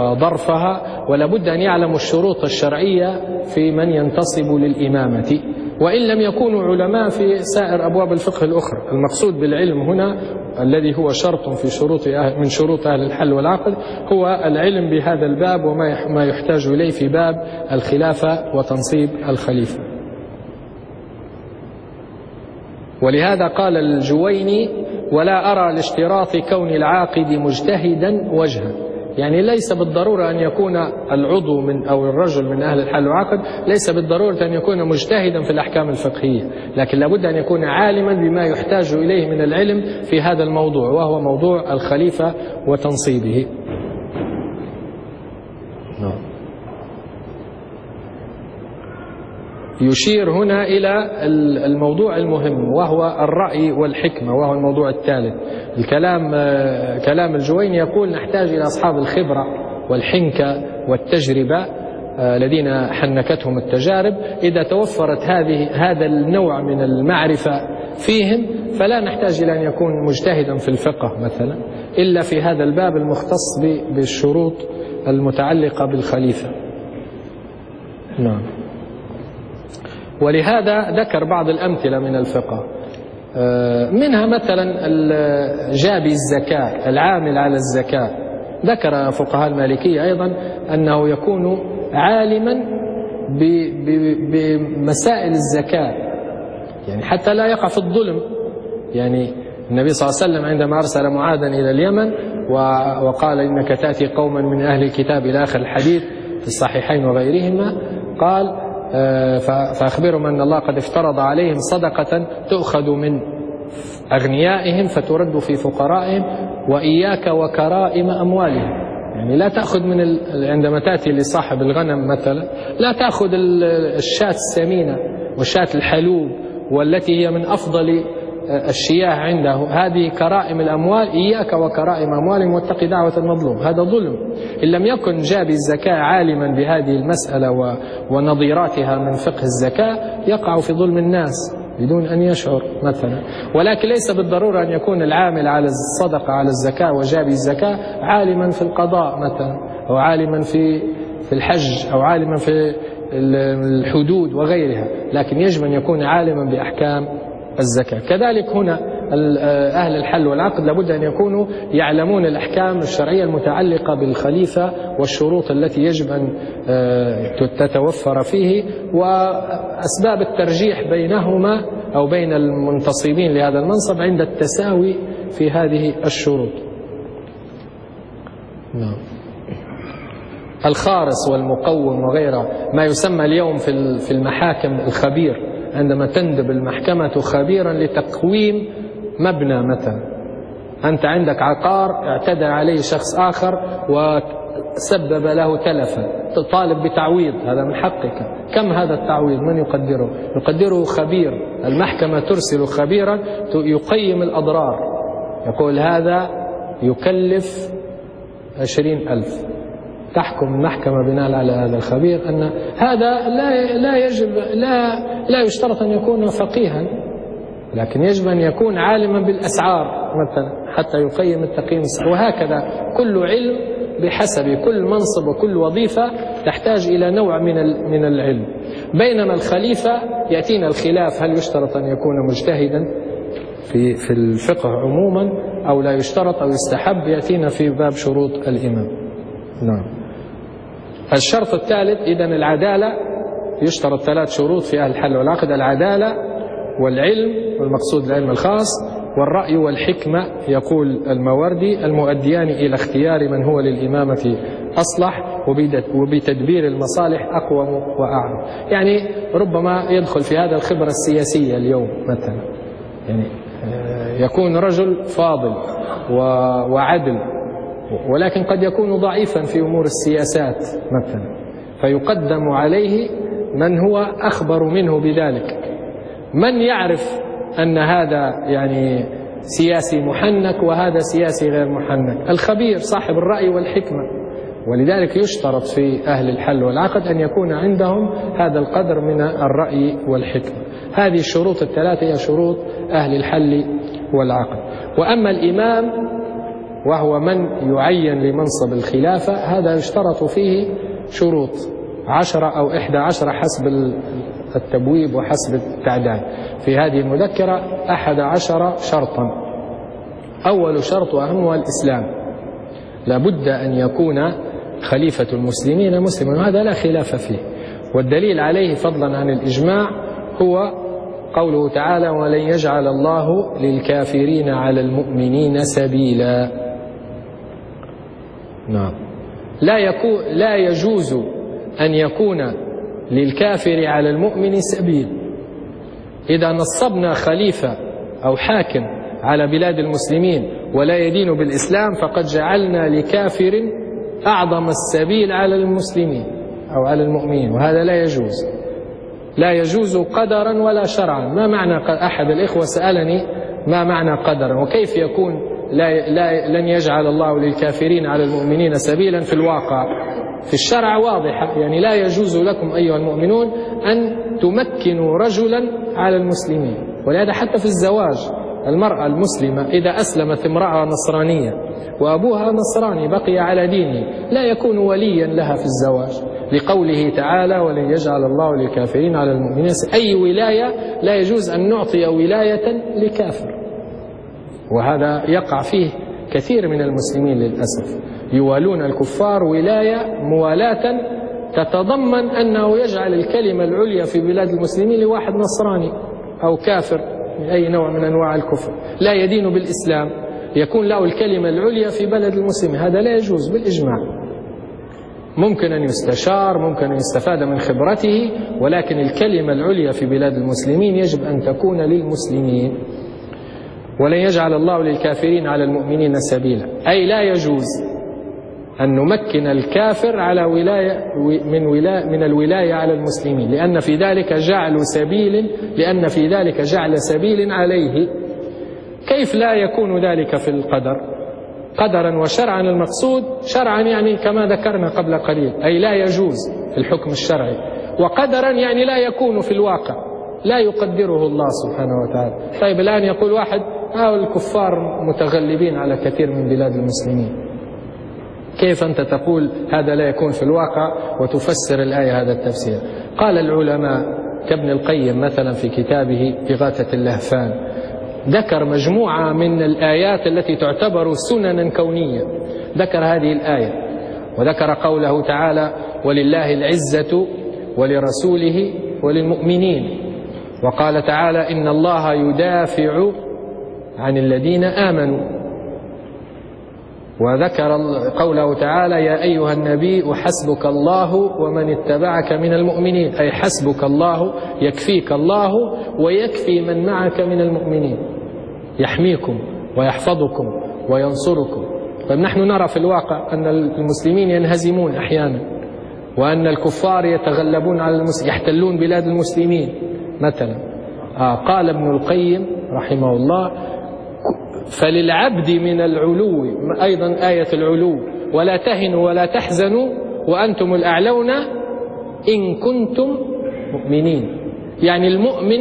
وظرفها، ولابد أن يعلموا الشروط الشرعية في من ينتصب للإمامة، وإن لم يكونوا علماء في سائر أبواب الفقه الأخرى. المقصود بالعلم هنا الذي هو شرط في شروط من شروط أهل الحل والعقد هو العلم بهذا الباب وما يحتاج إليه في باب الخلافة وتنصيب الخليفة. ولهذا قال الجويني: ولا أرى لاشتراط كون العاقد مجتهدا وجها. يعني ليس بالضرورة أن يكون العضو من أو الرجل من أهل الحل والعقد ليس بالضرورة أن يكون مجتهدا في الأحكام الفقهية، لكن لابد أن يكون عالما بما يحتاج إليه من العلم في هذا الموضوع، وهو موضوع الخليفة وتنصيبه. يشير هنا إلى الموضوع المهم وهو الرأي والحكمة، وهو الموضوع الثالث. الكلام كلام الجويني يقول: نحتاج إلى أصحاب الخبرة والحنكة والتجربة الذين حنكتهم التجارب. إذا توفرت هذه هذا النوع من المعرفة فيهم فلا نحتاج إلى أن يكون مجتهدا في الفقه مثلا إلا في هذا الباب المختص بالشروط المتعلقة بالخليفة. نعم. ولهذا ذكر بعض الأمثلة من الفقه، منها مثلا جابي الزكاة، العامل على الزكاة. ذكر فقهاء المالكية أيضا أنه يكون عالما بمسائل الزكاة، يعني حتى لا يقع في الظلم. يعني النبي صلى الله عليه وسلم عندما أرسل معاذا إلى اليمن وقال: إنك تأتي قوما من أهل الكتاب إلى آخر الحديث في الصحيحين وغيرهما، قال: فأخبرهم أن الله قد افترض عليهم صدقة تؤخذ من أغنيائهم فترد في فقرائهم، وإياك وكرائم أموالهم. يعني لا تأخذ من ال... عندما تأتي لصاحب الغنم مثلا لا تأخذ الشاة السمينة والشاة الحلوب والتي هي من أفضل الشياه عنده، هذه كرائم الأموال، إياك وكرائم أموالهم واتق دعوة المظلوم. هذا ظلم. إن لم يكن جابي الزكاة عالما بهذه المسألة ونظيراتها من فقه الزكاة يقع في ظلم الناس بدون أن يشعر مثلا. ولكن ليس بالضرورة أن يكون العامل على الصدقة على الزكاة وجابي الزكاة عالما في القضاء مثلا، أو عالما في في الحج، أو عالما في الحدود وغيرها، لكن يجب أن يكون عالما بأحكام الزكاة. كذلك هنا أهل الحل والعقد لابد أن يكونوا يعلمون الأحكام الشرعية المتعلقة بالخليفة والشروط التي يجب أن تتوفر فيه، وأسباب الترجيح بينهما أو بين المنتصبين لهذا المنصب عند التساوي في هذه الشروط. نعم. الخارص والمقوم وغيره، ما يسمى اليوم في المحاكم الخبير، عندما تندب المحكمة خبيرا لتقويم مبنى مثلا. أنت عندك عقار اعتدى عليه شخص آخر وسبب له تلفا، تطالب بتعويض، هذا من حقك. كم هذا التعويض؟ من يقدره؟ يقدره خبير. المحكمة ترسل خبيرا يقيم الأضرار، يقول هذا يكلف عشرين ألف. تحكم المحكمة بناء على هذا الخبير أن هذا لا لا يجب لا لا يشترط أن يكون فقيها، لكن يجب أن يكون عالما بالأسعار مثلا حتى يقيم التقييم. وهكذا كل علم بحسب كل منصب وكل وظيفة تحتاج إلى نوع من من العلم. بينما الخليفة يأتينا الخلاف، هل يشترط أن يكون مجتهدا في في الفقه عموما أو لا يشترط أو يستحب؟ يأتينا في باب شروط الإمام. نعم. الشرط الثالث إذن العدالة. يشترط ثلاث شروط في أهل الحل والعقد: العدالة والعلم، والمقصود العلم الخاص، والرأي والحكمة. يقول الماوردي: المؤديان إلى اختيار من هو للإمامة أصلح وبتدبير المصالح أقوم وأعلم. يعني ربما يدخل في هذا الخبرة السياسية اليوم مثلا، يعني يكون رجل فاضل وعدل، ولكن قد يكون ضعيفا في أمور السياسات مثلا، فيقدم عليه من هو أخبر منه بذلك. من يعرف أن هذا يعني سياسي محنك وهذا سياسي غير محنك؟ الخبير صاحب الرأي والحكمة. ولذلك يشترط في أهل الحل والعقد أن يكون عندهم هذا القدر من الرأي والحكمة. هذه الشروط الثلاثة هي شروط أهل الحل والعقد. وأما الإمام وهو من يعين لمنصب الخلافة، هذا يشترط فيه شروط عشرة أو إحدى عشرة حسب التبويب وحسب التعداد. في هذه المذكرة أحد عشر شرطا. أول شرط وأهمها الإسلام، لابد أن يكون خليفة المسلمين مسلما، وهذا لا خلاف فيه. والدليل عليه فضلا عن الإجماع هو قوله تعالى: ولن يجعل الله للكافرين على المؤمنين سبيلا. نعم، لا يكون لا يجوز أن يكون للكافر على المؤمن سبيل. إذا نصبنا خليفة أو حاكم على بلاد المسلمين ولا يدين بالإسلام فقد جعلنا لكافر أعظم السبيل على المسلمين أو على المؤمنين، وهذا لا يجوز، لا يجوز قدرا ولا شرعا. ما معنى؟ أحد الإخوة سألني ما معنى قدرا، وكيف يكون لا لا لن يجعل الله للكافرين على المؤمنين سبيلا في الواقع؟ في الشرع واضحة، يعني لا يجوز لكم أيها المؤمنون أن تمكنوا رجلا على المسلمين. ولهذا حتى في الزواج المرأة المسلمة إذا أسلمت امرأة نصرانية وأبوها نصراني بقي على دينه لا يكون وليا لها في الزواج، لقوله تعالى: ولن يجعل الله للكافرين على المؤمنين. أي ولاية لا يجوز أن نعطي ولاية لكافر، وهذا يقع فيه كثير من المسلمين للأسف، يوالون الكفار ولاية موالاة تتضمن أنه يجعل الكلمة العليا في بلاد المسلمين لواحد نصراني أو كافر من أي نوع من أنواع الكفر لا يدين بالإسلام، يكون له الكلمة العليا في بلد المسلمين. هذا لا يجوز بالإجماع. ممكن أن يستشار، ممكن أن يستفاد من خبرته، ولكن الكلمة العليا في بلاد المسلمين يجب أن تكون للمسلمين. ولن يجعل الله للكافرين على المؤمنين سبيلا، أي لا يجوز أن نمكن الكافر على ولاية من, ولاية من الولاية على المسلمين، لأن في ذلك جعل سبيل لأن في ذلك جعل سبيل عليه. كيف لا يكون ذلك في القدر؟ قدرا وشرعا المقصود شرعا يعني كما ذكرنا قبل قليل، أي لا يجوز في الحكم الشرعي، وقدرا يعني لا يكون في الواقع، لا يقدره الله سبحانه وتعالى. طيب الآن يقول واحد: آه الكفار متغلبين على كثير من بلاد المسلمين. كيف أنت تقول هذا لا يكون في الواقع وتفسر الآية هذا التفسير؟ قال العلماء كابن القيم مثلا في كتابه إغاثة اللهفان ذكر مجموعة من الآيات التي تعتبر سننا كونية. ذكر هذه الآية وذكر قوله تعالى: ولله العزة ولرسوله وللمؤمنين. وقال تعالى: إن الله يدافع عن الذين آمنوا. وذكر قوله تعالى: يا أيها النبي حسبك الله ومن اتبعك من المؤمنين، أي حسبك الله، يكفيك الله ويكفي من معك من المؤمنين، يحميكم ويحفظكم وينصركم. فنحن نرى في الواقع أن المسلمين ينهزمون أحيانا، وأن الكفار يتغلبون على المسلمين، يحتلون بلاد المسلمين مثلا. آه قال ابن القيم رحمه الله: فللعبد من العلو، أيضا آية العلو: ولا تهنوا ولا تحزنوا وأنتم الأعلون إن كنتم مؤمنين. يعني المؤمن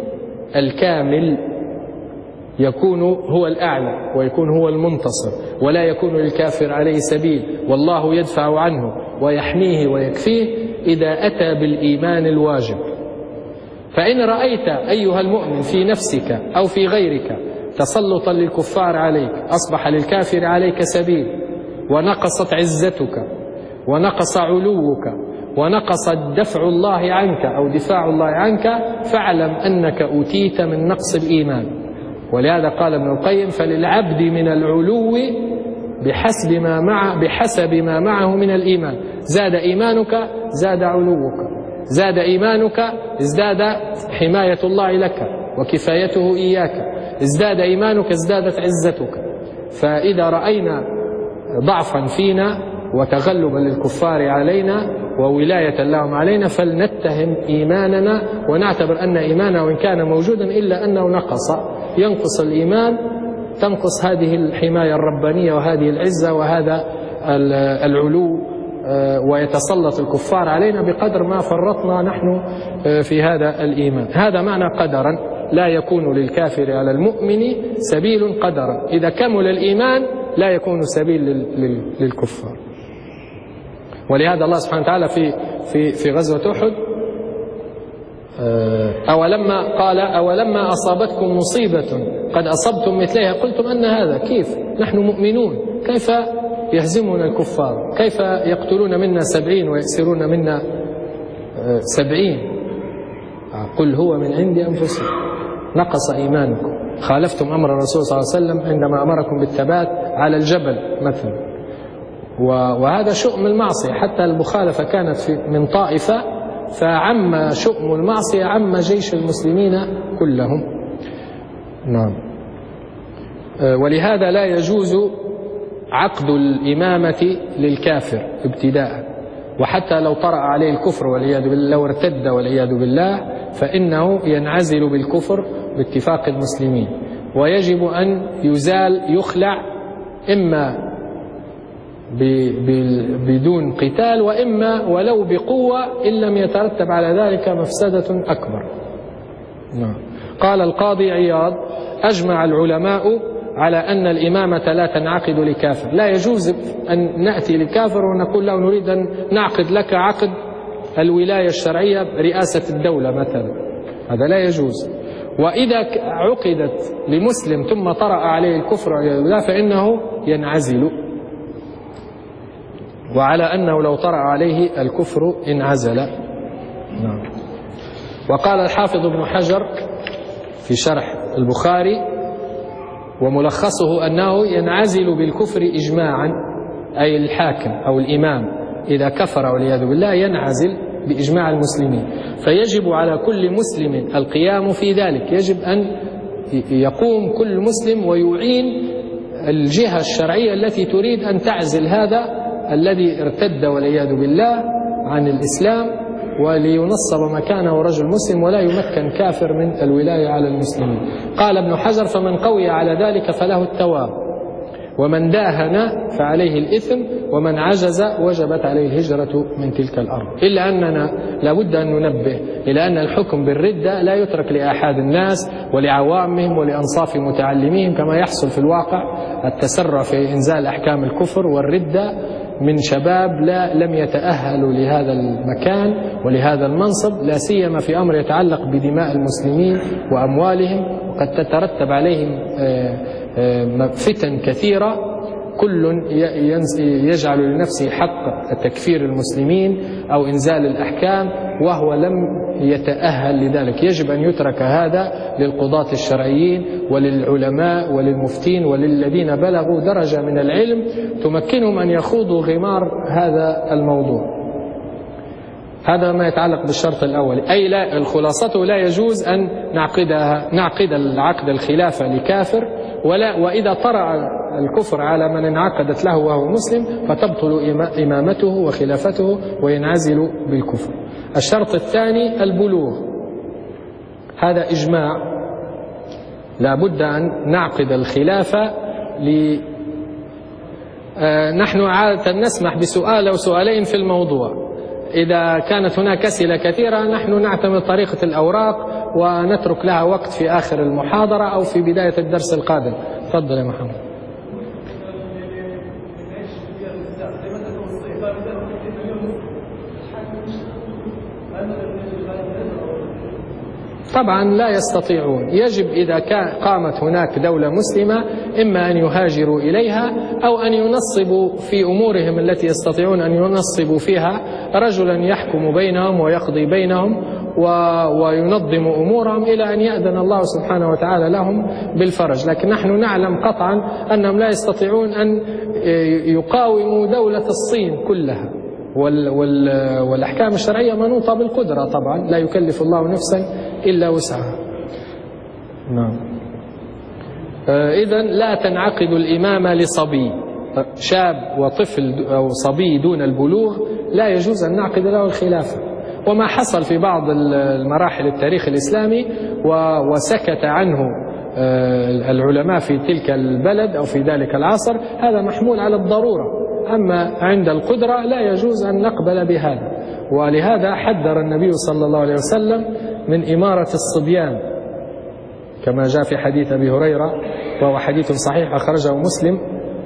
الكامل يكون هو الأعلى ويكون هو المنتصر، ولا يكون للكافر عليه سبيل، والله يدفع عنه ويحميه ويكفيه إذا أتى بالإيمان الواجب. فإن رأيت أيها المؤمن في نفسك أو في غيرك تسلطا للكفار عليك، أصبح للكافر عليك سبيل، ونقصت عزتك ونقص علوك ونقص دفع الله عنك أو دفاع الله عنك، فاعلم أنك أوتيت من نقص الإيمان. ولهذا قال ابن القيم: فللعبد من العلو بحسب ما مع بحسب ما معه من الإيمان. زاد إيمانك زاد علوك، زاد إيمانك ازداد حماية الله لك وكفايته إياك، ازداد إيمانك ازدادت عزتك. فإذا رأينا ضعفا فينا وتغلبا للكفار علينا وولاية لهم علينا فلنتهم إيماننا ونعتبر أن إيماننا وإن كان موجودا إلا أنه نقص. ينقص الإيمان تنقص هذه الحماية الربانية وهذه العزة وهذا العلو، ويتسلط الكفار علينا بقدر ما فرطنا نحن في هذا الإيمان. هذا معنى قدرا، لا يكون للكافر على المؤمن سبيل قدرا. إذا كمل الإيمان لا يكون سبيل للكفار. ولهذا الله سبحانه وتعالى في في في غزوة أحد أولما قال أولما أصابتكم مصيبة قد أصبتم مثلها قلتم أن هذا، كيف نحن مؤمنون، كيف يهزمنا الكفار، كيف يقتلون منا سبعين ويأسرون منا سبعين؟ قل هو من عند أنفسكم نقص إيمانكم، خالفتم أمر الرسول صلى الله عليه وسلم عندما أمركم بالثبات على الجبل مثلا. وهذا شؤم المعصية، حتى المخالفة كانت في من طائفة فعم شؤم المعصية عم جيش المسلمين كلهم. نعم. ولهذا لا يجوز عقد الإمامة للكافر ابتداء، وحتى لو طرأ عليه الكفر والعياذ بالله، لو ارتد والعياذ بالله، فإنه ينعزل بالكفر باتفاق المسلمين، ويجب أن يزال يخلع إما بدون قتال وإما ولو بقوة إن لم يترتب على ذلك مفسدة أكبر. نعم. قال القاضي عياض: أجمع العلماء على أن الإمامة لا تنعقد لكافر. لا يجوز أن نأتي لكافر ونقول له نريد أن نعقد لك عقد الولاية الشرعية برئاسة الدولة مثلا، هذا لا يجوز. وإذا عقدت لمسلم ثم طرأ عليه الكفر فإنه ينعزل، وعلى أنه لو طرأ عليه الكفر انعزل. نعم. وقال الحافظ ابن حجر في شرح البخاري وملخصه أنه ينعزل بالكفر إجماعا، أي الحاكم أو الإمام إذا كفر والعياذ بالله ينعزل بإجماع المسلمين، فيجب على كل مسلم القيام في ذلك، يجب أن يقوم كل مسلم ويعين الجهة الشرعية التي تريد أن تعزل هذا الذي ارتد والعياذ بالله عن الإسلام ولينصب مكانه رجل مسلم ولا يمكن كافر من الولاية على المسلمين. قال ابن حجر: فمن قوي على ذلك فله الثواب، ومن داهن فعليه الإثم، ومن عجز وجبت عليه الهجرة من تلك الأرض. إلا أننا لابد أن ننبه إلى أن الحكم بالردة لا يترك لأحد الناس ولعوامهم ولأنصاف متعلمين كما يحصل في الواقع، التسرع في إنزال أحكام الكفر والردة من شباب لا لم يتأهلوا لهذا المكان ولهذا المنصب، لا سيما في أمر يتعلق بدماء المسلمين وأموالهم، وقد تترتب عليهم فتن كثيرة، كل يجعل لنفسه حق تكفير المسلمين أو إنزال الأحكام وهو لم يتأهل لذلك. يجب أن يترك هذا للقضاة الشرعيين وللعلماء وللمفتين وللذين بلغوا درجة من العلم تمكنهم أن يخوضوا غمار هذا الموضوع. هذا ما يتعلق بالشرط الأول، أي لا الخلاصة لا يجوز أن نعقدها نعقد العقد الخلافة لكافر، ولا وإذا طرأ الكفر على من انعقدت له وهو مسلم فتبطل إمامته وخلافته وينعزل بالكفر. الشرط الثاني البلوغ، هذا إجماع، لا بد أن نعقد الخلافة ل... آه نحن عادة نسمح بسؤال أو سؤالين في الموضوع، إذا كانت هناك أسئلة كثيرة نحن نعتمد طريقة الأوراق ونترك لها وقت في آخر المحاضرة أو في بداية الدرس القادم. تفضل يا محمد. طبعا لا يستطيعون، يجب إذا قامت هناك دولة مسلمة إما أن يهاجروا إليها أو أن ينصبوا في أمورهم التي يستطيعون أن ينصبوا فيها رجلا يحكم بينهم ويقضي بينهم وينظم أمورهم إلى أن يأذن الله سبحانه وتعالى لهم بالفرج. لكن نحن نعلم قطعا أنهم لا يستطيعون أن يقاوموا دولة الصين كلها، والأحكام الشرعية منوطة بالقدرة، طبعا لا يكلف الله نفسا إلا وسعها. نعم. إذن لا تنعقد الإمامة لصبي، شاب وطفل أو صبي دون البلوغ لا يجوز أن نعقد له الخلافة. وما حصل في بعض المراحل التاريخ الإسلامي وسكت عنه العلماء في تلك البلد أو في ذلك العصر هذا محمول على الضرورة، أما عند القدرة لا يجوز أن نقبل بهذا. ولهذا حذر النبي صلى الله عليه وسلم من إمارة الصبيان كما جاء في حديث أبي هريرة، وهو حديث صحيح أخرجه مسلم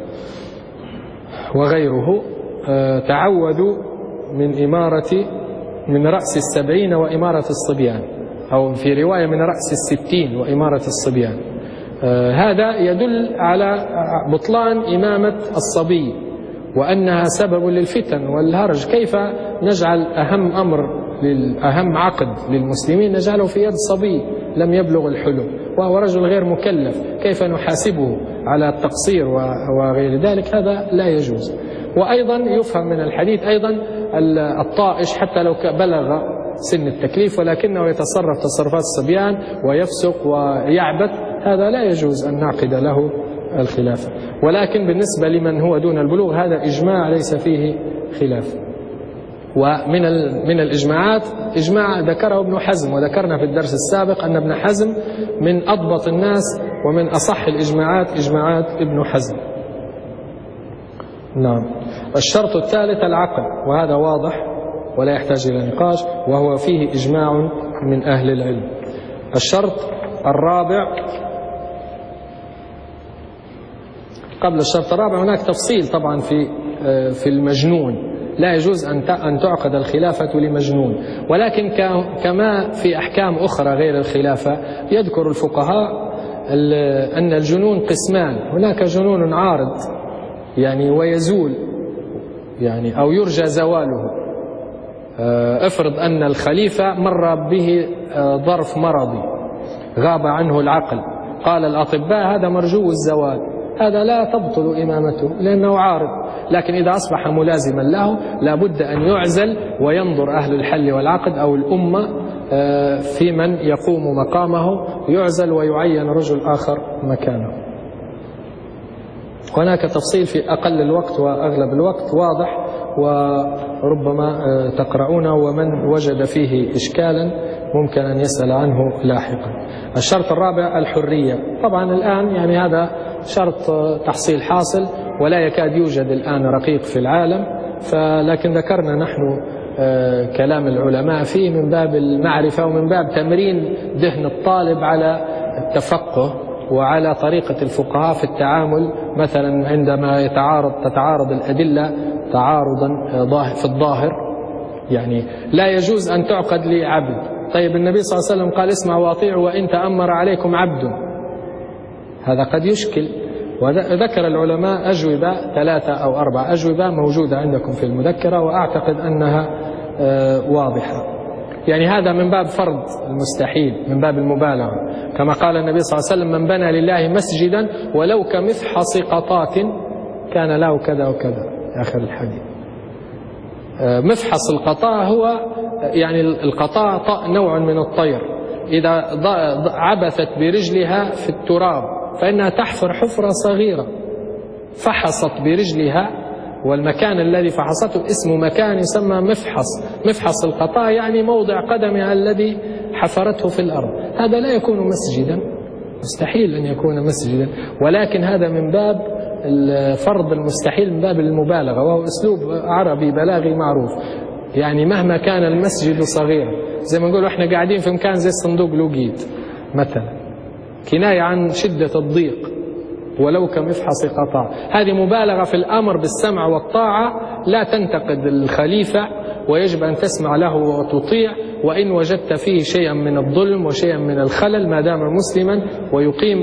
وغيره. تعودوا من إمارة من رأس السبعين وإمارة الصبيان، أو في رواية من رأس الستين وإمارة الصبيان. آه هذا يدل على بطلان إمامة الصبي وأنها سبب للفتن والهرج. كيف نجعل أهم أمر أهم عقد للمسلمين نجعله في يد صبي لم يبلغ الحلم وهو رجل غير مكلف؟ كيف نحاسبه على التقصير وغير ذلك؟ هذا لا يجوز. وأيضا يفهم من الحديث أيضا الطائش حتى لو بلغ سن التكليف ولكنه يتصرف تصرفات الصبيان ويفسق ويعبث، هذا لا يجوز أن نعقد له الخلافة. ولكن بالنسبة لمن هو دون البلوغ هذا إجماع ليس فيه خلاف. ومن من الإجماعات إجماع ذكره ابن حزم، وذكرنا في الدرس السابق أن ابن حزم من أضبط الناس ومن أصح الإجماعات إجماعات ابن حزم. نعم. الشرط الثالث العقل، وهذا واضح ولا يحتاج إلى نقاش، وهو فيه إجماع من أهل العلم. الشرط الرابع، قبل الشرط الرابع هناك تفصيل طبعا في في المجنون، لا يجوز أن تعقد الخلافة لمجنون. ولكن كما في أحكام أخرى غير الخلافة يذكر الفقهاء أن الجنون قسمان. هناك جنون عارض يعني ويزول يعني أو يرجى زواله. افرض أن الخليفة مر به ظرف مرضي غاب عنه العقل، قال الأطباء هذا مرجو الزوال، هذا لا تبطل إمامته لأنه عارض. لكن إذا أصبح ملازما له لابد أن يعزل وينظر أهل الحل والعقد أو الأمة في من يقوم مقامه، يعزل ويعين رجل آخر مكانه. هناك تفصيل في أقل الوقت وأغلب الوقت واضح وربما تقرؤونه، ومن وجد فيه إشكالا ممكن أن يسأل عنه لاحقا. الشرط الرابع الحرية. طبعا الآن يعني هذا شرط تحصيل حاصل ولا يكاد يوجد الآن رقيق في العالم، فلكن ذكرنا نحن كلام العلماء فيه من باب المعرفة ومن باب تمرين ذهن الطالب على التفقه وعلى طريقة الفقهاء في التعامل. مثلا عندما يتعارض تتعارض الأدلة تعارضا في الظاهر، يعني لا يجوز أن تعقد لعبد. طيب النبي صلى الله عليه وسلم قال اسمعوا واطيعوا وإن تأمر عليكم عبد، هذا قد يشكل. وذكر العلماء أجوبة ثلاثة أو أربع أجوبة موجودة عندكم في المذكرة، وأعتقد أنها واضحة. يعني هذا من باب فرض المستحيل، من باب المبالغة، كما قال النبي صلى الله عليه وسلم من بنى لله مسجدا ولو كمفحص قطات كان له كذا وكذا، آخر الحديث. مفحص القطاع هو يعني القطاع نوع من الطير، إذا عبثت برجلها في التراب فإنها تحفر حفرة صغيرة، فحصت برجلها، والمكان الذي فحصته اسمه مكان يسمى مفحص. مفحص القطاع يعني موضع قدمها الذي حفرته في الأرض. هذا لا يكون مسجدا، مستحيل أن يكون مسجدا، ولكن هذا من باب الفرض المستحيل، من باب المبالغة، وهو أسلوب عربي بلاغي معروف. يعني مهما كان المسجد صغيرا، زي ما نقول احنا قاعدين في مكان زي الصندوق لوجيت مثلا، كناية عن شدة الضيق، ولو كمفحص قطاع. هذه مبالغة في الأمر بالسمع والطاعة، لا تنتقد الخليفة ويجب أن تسمع له وتطيع، وإن وجدت فيه شيئا من الظلم وشيئا من الخلل ما دام مسلما ويقيم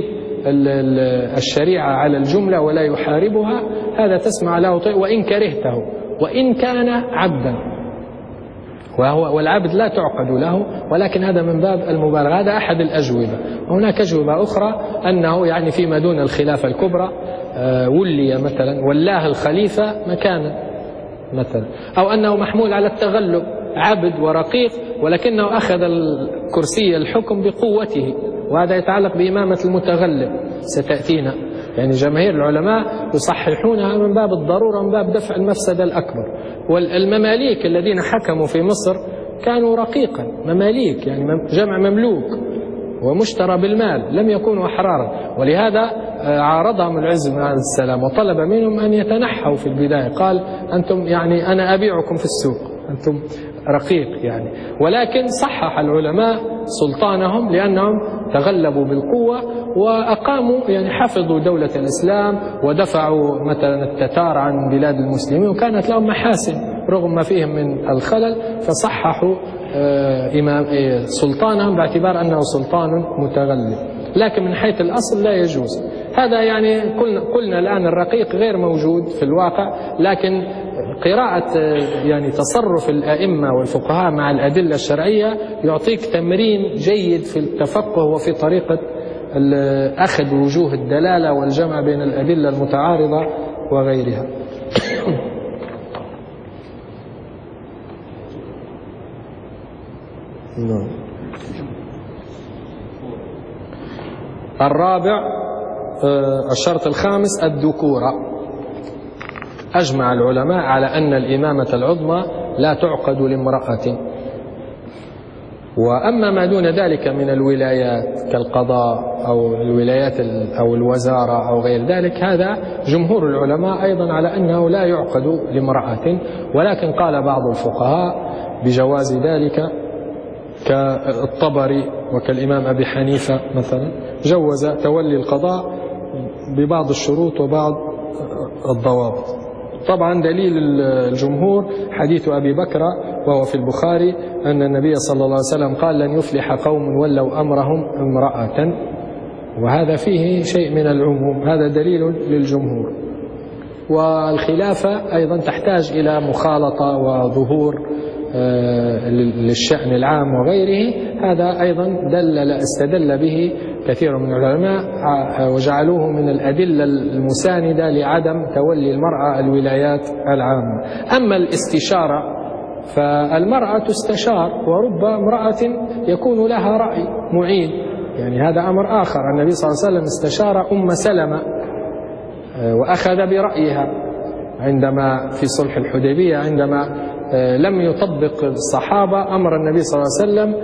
الشريعة على الجملة ولا يحاربها، هذا تسمع له وتطيع وإن كرهته وإن كان عبدا، وهو والعبد لا تعقد له، ولكن هذا من باب المبالغة. هذا أحد الأجوبة. وهناك أجوبة أخرى أنه يعني فيما دون الخلافة الكبرى ولي مثلا ولاه الخليفة مكانا مثلا، أو أنه محمول على التغلب، عبد ورقيق ولكنه أخذ الكرسي الحكم بقوته، وهذا يتعلق بإمامة المتغلب ستأتينا. يعني جماهير العلماء يصححونها من باب الضرورة، من باب دفع المفسدة الأكبر. والمماليك الذين حكموا في مصر كانوا رقيقا، مماليك يعني جمع مملوك ومشترى بالمال، لم يكونوا أحرارا، ولهذا عارضهم العز بن عبد السلام وطلب منهم أن يتنحوا في البداية. قال أنتم يعني أنا أبيعكم في السوق، أنتم رقيق يعني. ولكن صحح العلماء سلطانهم لأنهم تغلبوا بالقوة وأقاموا يعني حفظوا دولة الإسلام ودفعوا مثلا التتار عن بلاد المسلمين، وكانت لهم محاسن رغم ما فيهم من الخلل، فصححوا إمام سلطانهم باعتبار أنه سلطان متغلب، لكن من حيث الأصل لا يجوز. هذا يعني قلنا, قلنا الآن الرقيق غير موجود في الواقع، لكن قراءة يعني تصرف الأئمة والفقهاء مع الأدلة الشرعية يعطيك تمرين جيد في التفقه وفي طريقة أخذ وجوه الدلالة والجمع بين الأدلة المتعارضة وغيرها. الرابع الشرط الخامس الذكورة. أجمع العلماء على أن الإمامة العظمى لا تعقد لامرأة، وأما ما دون ذلك من الولايات كالقضاء أو الولايات أو الوزارة أو غير ذلك، هذا جمهور العلماء أيضا على أنه لا يعقد لامرأة، ولكن قال بعض الفقهاء بجواز ذلك كالطبري وكالإمام أبي حنيفة مثلا، جوز تولي القضاء ببعض الشروط وبعض الضوابط. طبعا دليل الجمهور حديث أبي بكر وهو في البخاري أن النبي صلى الله عليه وسلم قال لن يفلح قوم ولوا أمرهم امرأة، وهذا فيه شيء من العموم، هذا دليل للجمهور. والخلافة أيضا تحتاج إلى مخالطة وظهور للشأن العام وغيره، هذا أيضا دل استدل به كثير من العلماء وجعلوه من الأدلة المساندة لعدم تولي المرأة الولايات العامة. أما الاستشارة فالمرأة تستشار، ورب امرأة يكون لها رأي معين، يعني هذا أمر آخر. النبي صلى الله عليه وسلم استشار أم سلمة وأخذ برأيها عندما في صلح الحديبية، عندما لم يطبق الصحابة أمر النبي صلى الله عليه وسلم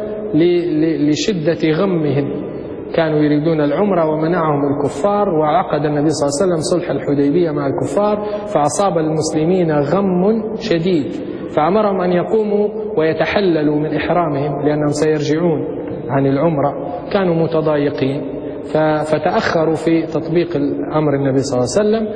لشدة غمهم، كانوا يريدون العمرة ومنعهم الكفار، وعقد النبي صلى الله عليه وسلم صلح الحديبية مع الكفار، فأصاب المسلمين غم شديد، فأمرهم أن يقوموا ويتحللوا من إحرامهم لأنهم سيرجعون عن العمرة، كانوا متضايقين فتأخروا في تطبيق الأمر النبي صلى الله عليه وسلم.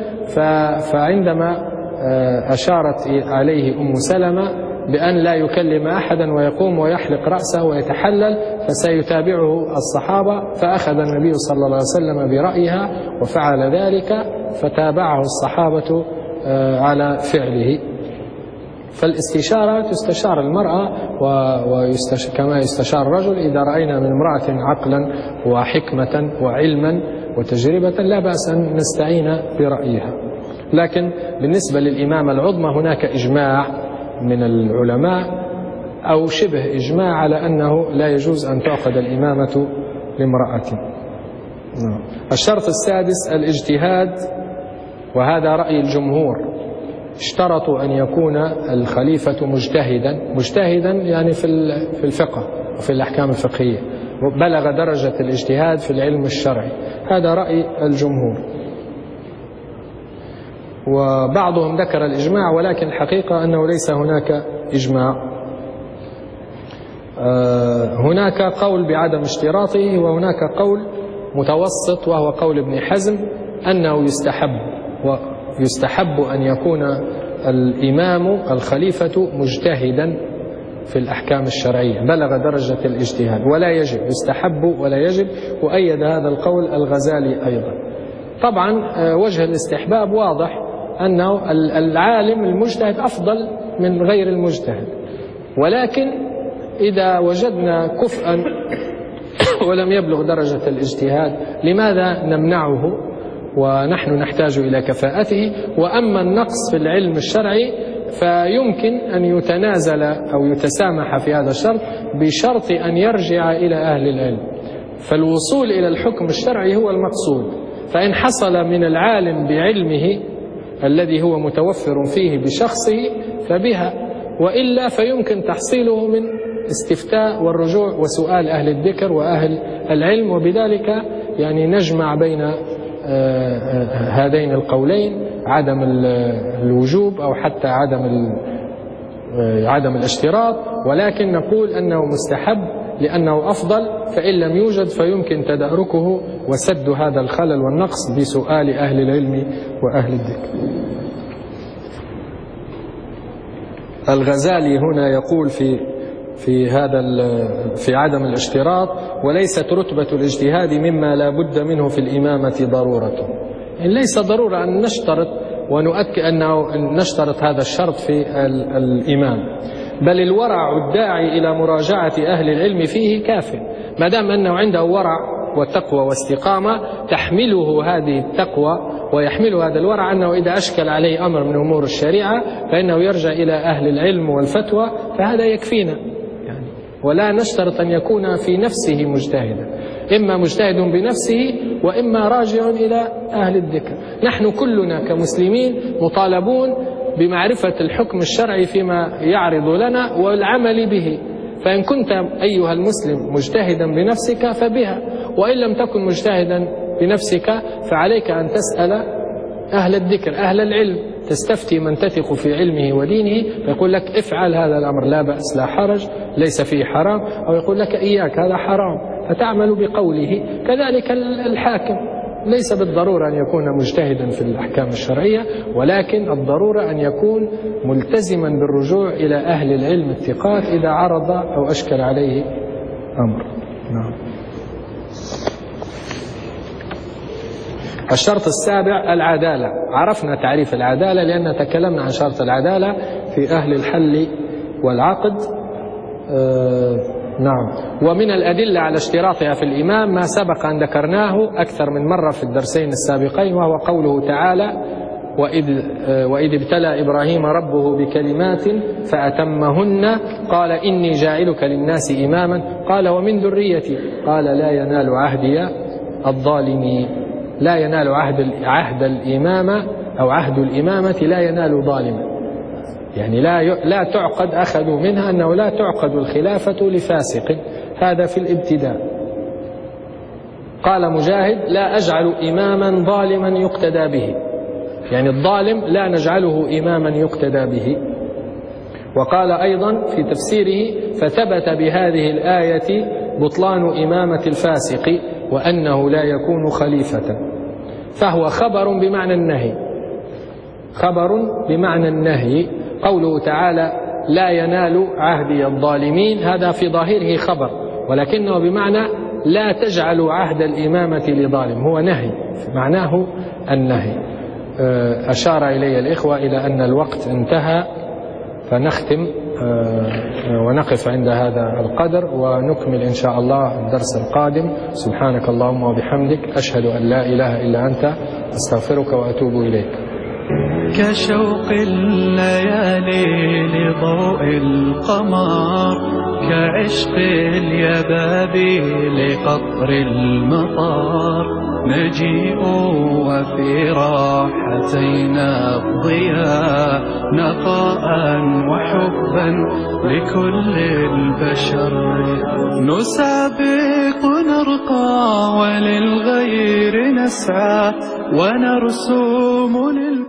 فعندما أشارت عليه أم سلمة بأن لا يكلم أحدا ويقوم ويحلق رأسه ويتحلل فسيتابعه الصحابة، فأخذ النبي صلى الله عليه وسلم برأيها وفعل ذلك، فتابعه الصحابة على فعله. فالاستشارة تستشار المرأة ويستش... كما يستشار الرجل إذا رأينا من امرأة عقلا وحكمة وعلما وتجربة لا بأس أن نستعين برأيها. لكن بالنسبة للإمامة العظمى هناك إجماع من العلماء أو شبه إجماع على أنه لا يجوز أن تعقد الإمامة لامرأة. الشرط السادس الاجتهاد، وهذا رأي الجمهور، اشترطوا أن يكون الخليفة مجتهدا، مجتهدا يعني في الفقه وفي الأحكام الفقهية، بلغ درجة الاجتهاد في العلم الشرعي، هذا رأي الجمهور. وبعضهم ذكر الإجماع، ولكن الحقيقة أنه ليس هناك إجماع. هناك قول بعدم اشتراطه، وهناك قول متوسط وهو قول ابن حزم أنه يستحب ويستحب أن يكون الإمام الخليفة مجتهدا في الأحكام الشرعية، بلغ درجة الاجتهاد، ولا يجب، يستحب ولا يجب. وأيد هذا القول الغزالي أيضا. طبعا وجه الاستحباب واضح، أنه العالم المجتهد أفضل من غير المجتهد، ولكن إذا وجدنا كفءا ولم يبلغ درجة الاجتهاد لماذا نمنعه ونحن نحتاج إلى كفاءته؟ وأما النقص في العلم الشرعي فيمكن أن يتنازل أو يتسامح في هذا الشرط بشرط أن يرجع إلى أهل العلم، فالوصول إلى الحكم الشرعي هو المقصود. فإن حصل من العالم بعلمه الذي هو متوفر فيه بشخصه فبها، وإلا فيمكن تحصيله من استفتاء والرجوع وسؤال أهل الذكر وأهل العلم، وبذلك يعني نجمع بين هذين القولين، عدم الوجوب أو حتى عدم عدم الاشتراط، ولكن نقول أنه مستحب لأنه أفضل، فإن لم يوجد فيمكن تداركه وسد هذا الخلل والنقص بسؤال أهل العلم وأهل الذكر. الغزالي هنا يقول في في هذا في عدم الاشتراط، وليست رتبة الاجتهاد مما لا بد منه في الإمامة ضرورة. يعني ليس ضرورة أن نشترط ونؤكد أنه نشترط هذا الشرط في الإمام، بل الورع الداعي إلى مراجعة أهل العلم فيه كاف، ما دام أنه عنده ورع وتقوى واستقامة تحمله هذه التقوى ويحمله هذا الورع أنه إذا أشكل عليه أمر من أمور الشريعة فإنه يرجع إلى أهل العلم والفتوى، فهذا يكفينا يعني. ولا نشترط أن يكون في نفسه مجتهدا، إما مجتهد بنفسه وإما راجع إلى أهل الذكر. نحن كلنا كمسلمين مطالبون بمعرفة الحكم الشرعي فيما يعرض لنا والعمل به، فإن كنت أيها المسلم مجتهدا بنفسك فبها، وإن لم تكن مجتهدا بنفسك فعليك أن تسأل أهل الذكر أهل العلم، تستفتي من تثق في علمه ودينه فيقول لك افعل هذا الأمر لا بأس لا حرج ليس فيه حرام، أو يقول لك إياك هذا حرام فتعمل بقوله. كذلك الحاكم ليس بالضرورة أن يكون مجتهدا في الأحكام الشرعية، ولكن الضرورة أن يكون ملتزما بالرجوع إلى أهل العلم الثقات إذا عرض أو أشكل عليه أمر. نعم. الشرط السابع العدالة. عرفنا تعريف العدالة لأن تكلمنا عن شرط العدالة في أهل الحل والعقد. آه نعم. ومن الأدلة على اشتراطها في الإمام ما سبق أن ذكرناه أكثر من مرة في الدرسين السابقين، وهو قوله تعالى وإذ, وإذ ابتلى إبراهيم ربه بكلمات فأتمهن قال إني جاعلك للناس إماما قال ومن ذريتي قال لا ينال عهدي الظالمين. لا ينال عهد عهد الإمامة أو عهد الإمامة لا ينال ظالما، يعني لا لا تعقد، أخذوا منها أنه لا تعقد الخلافة لفاسق، هذا في الابتداء. قال مجاهد لا أجعل إماما ظالما يقتدى به، يعني الظالم لا نجعله إماما يقتدى به. وقال أيضا في تفسيره فثبت بهذه الآية بطلان إمامة الفاسق وأنه لا يكون خليفة، فهو خبر بمعنى النهي، خبر بمعنى النهي. قوله تعالى لا ينال عهدي الظالمين هذا في ظاهره خبر، ولكنه بمعنى لا تجعلوا عهد الإمامة لظالم، هو نهي معناه النهي. أشار إلي الإخوة إلى أن الوقت انتهى، فنختم ونقف عند هذا القدر ونكمل إن شاء الله الدرس القادم. سبحانك اللهم وبحمدك أشهد أن لا إله إلا أنت أستغفرك وأتوب إليك. كشوق الليالي لضوء القمر، كعشق اليبابي لقطر المطار، نجيء وفي راحتينا الضياء، نقاء وحبا لكل البشر، نسابق نرقى وللغير نسعى، ونرسوم للكل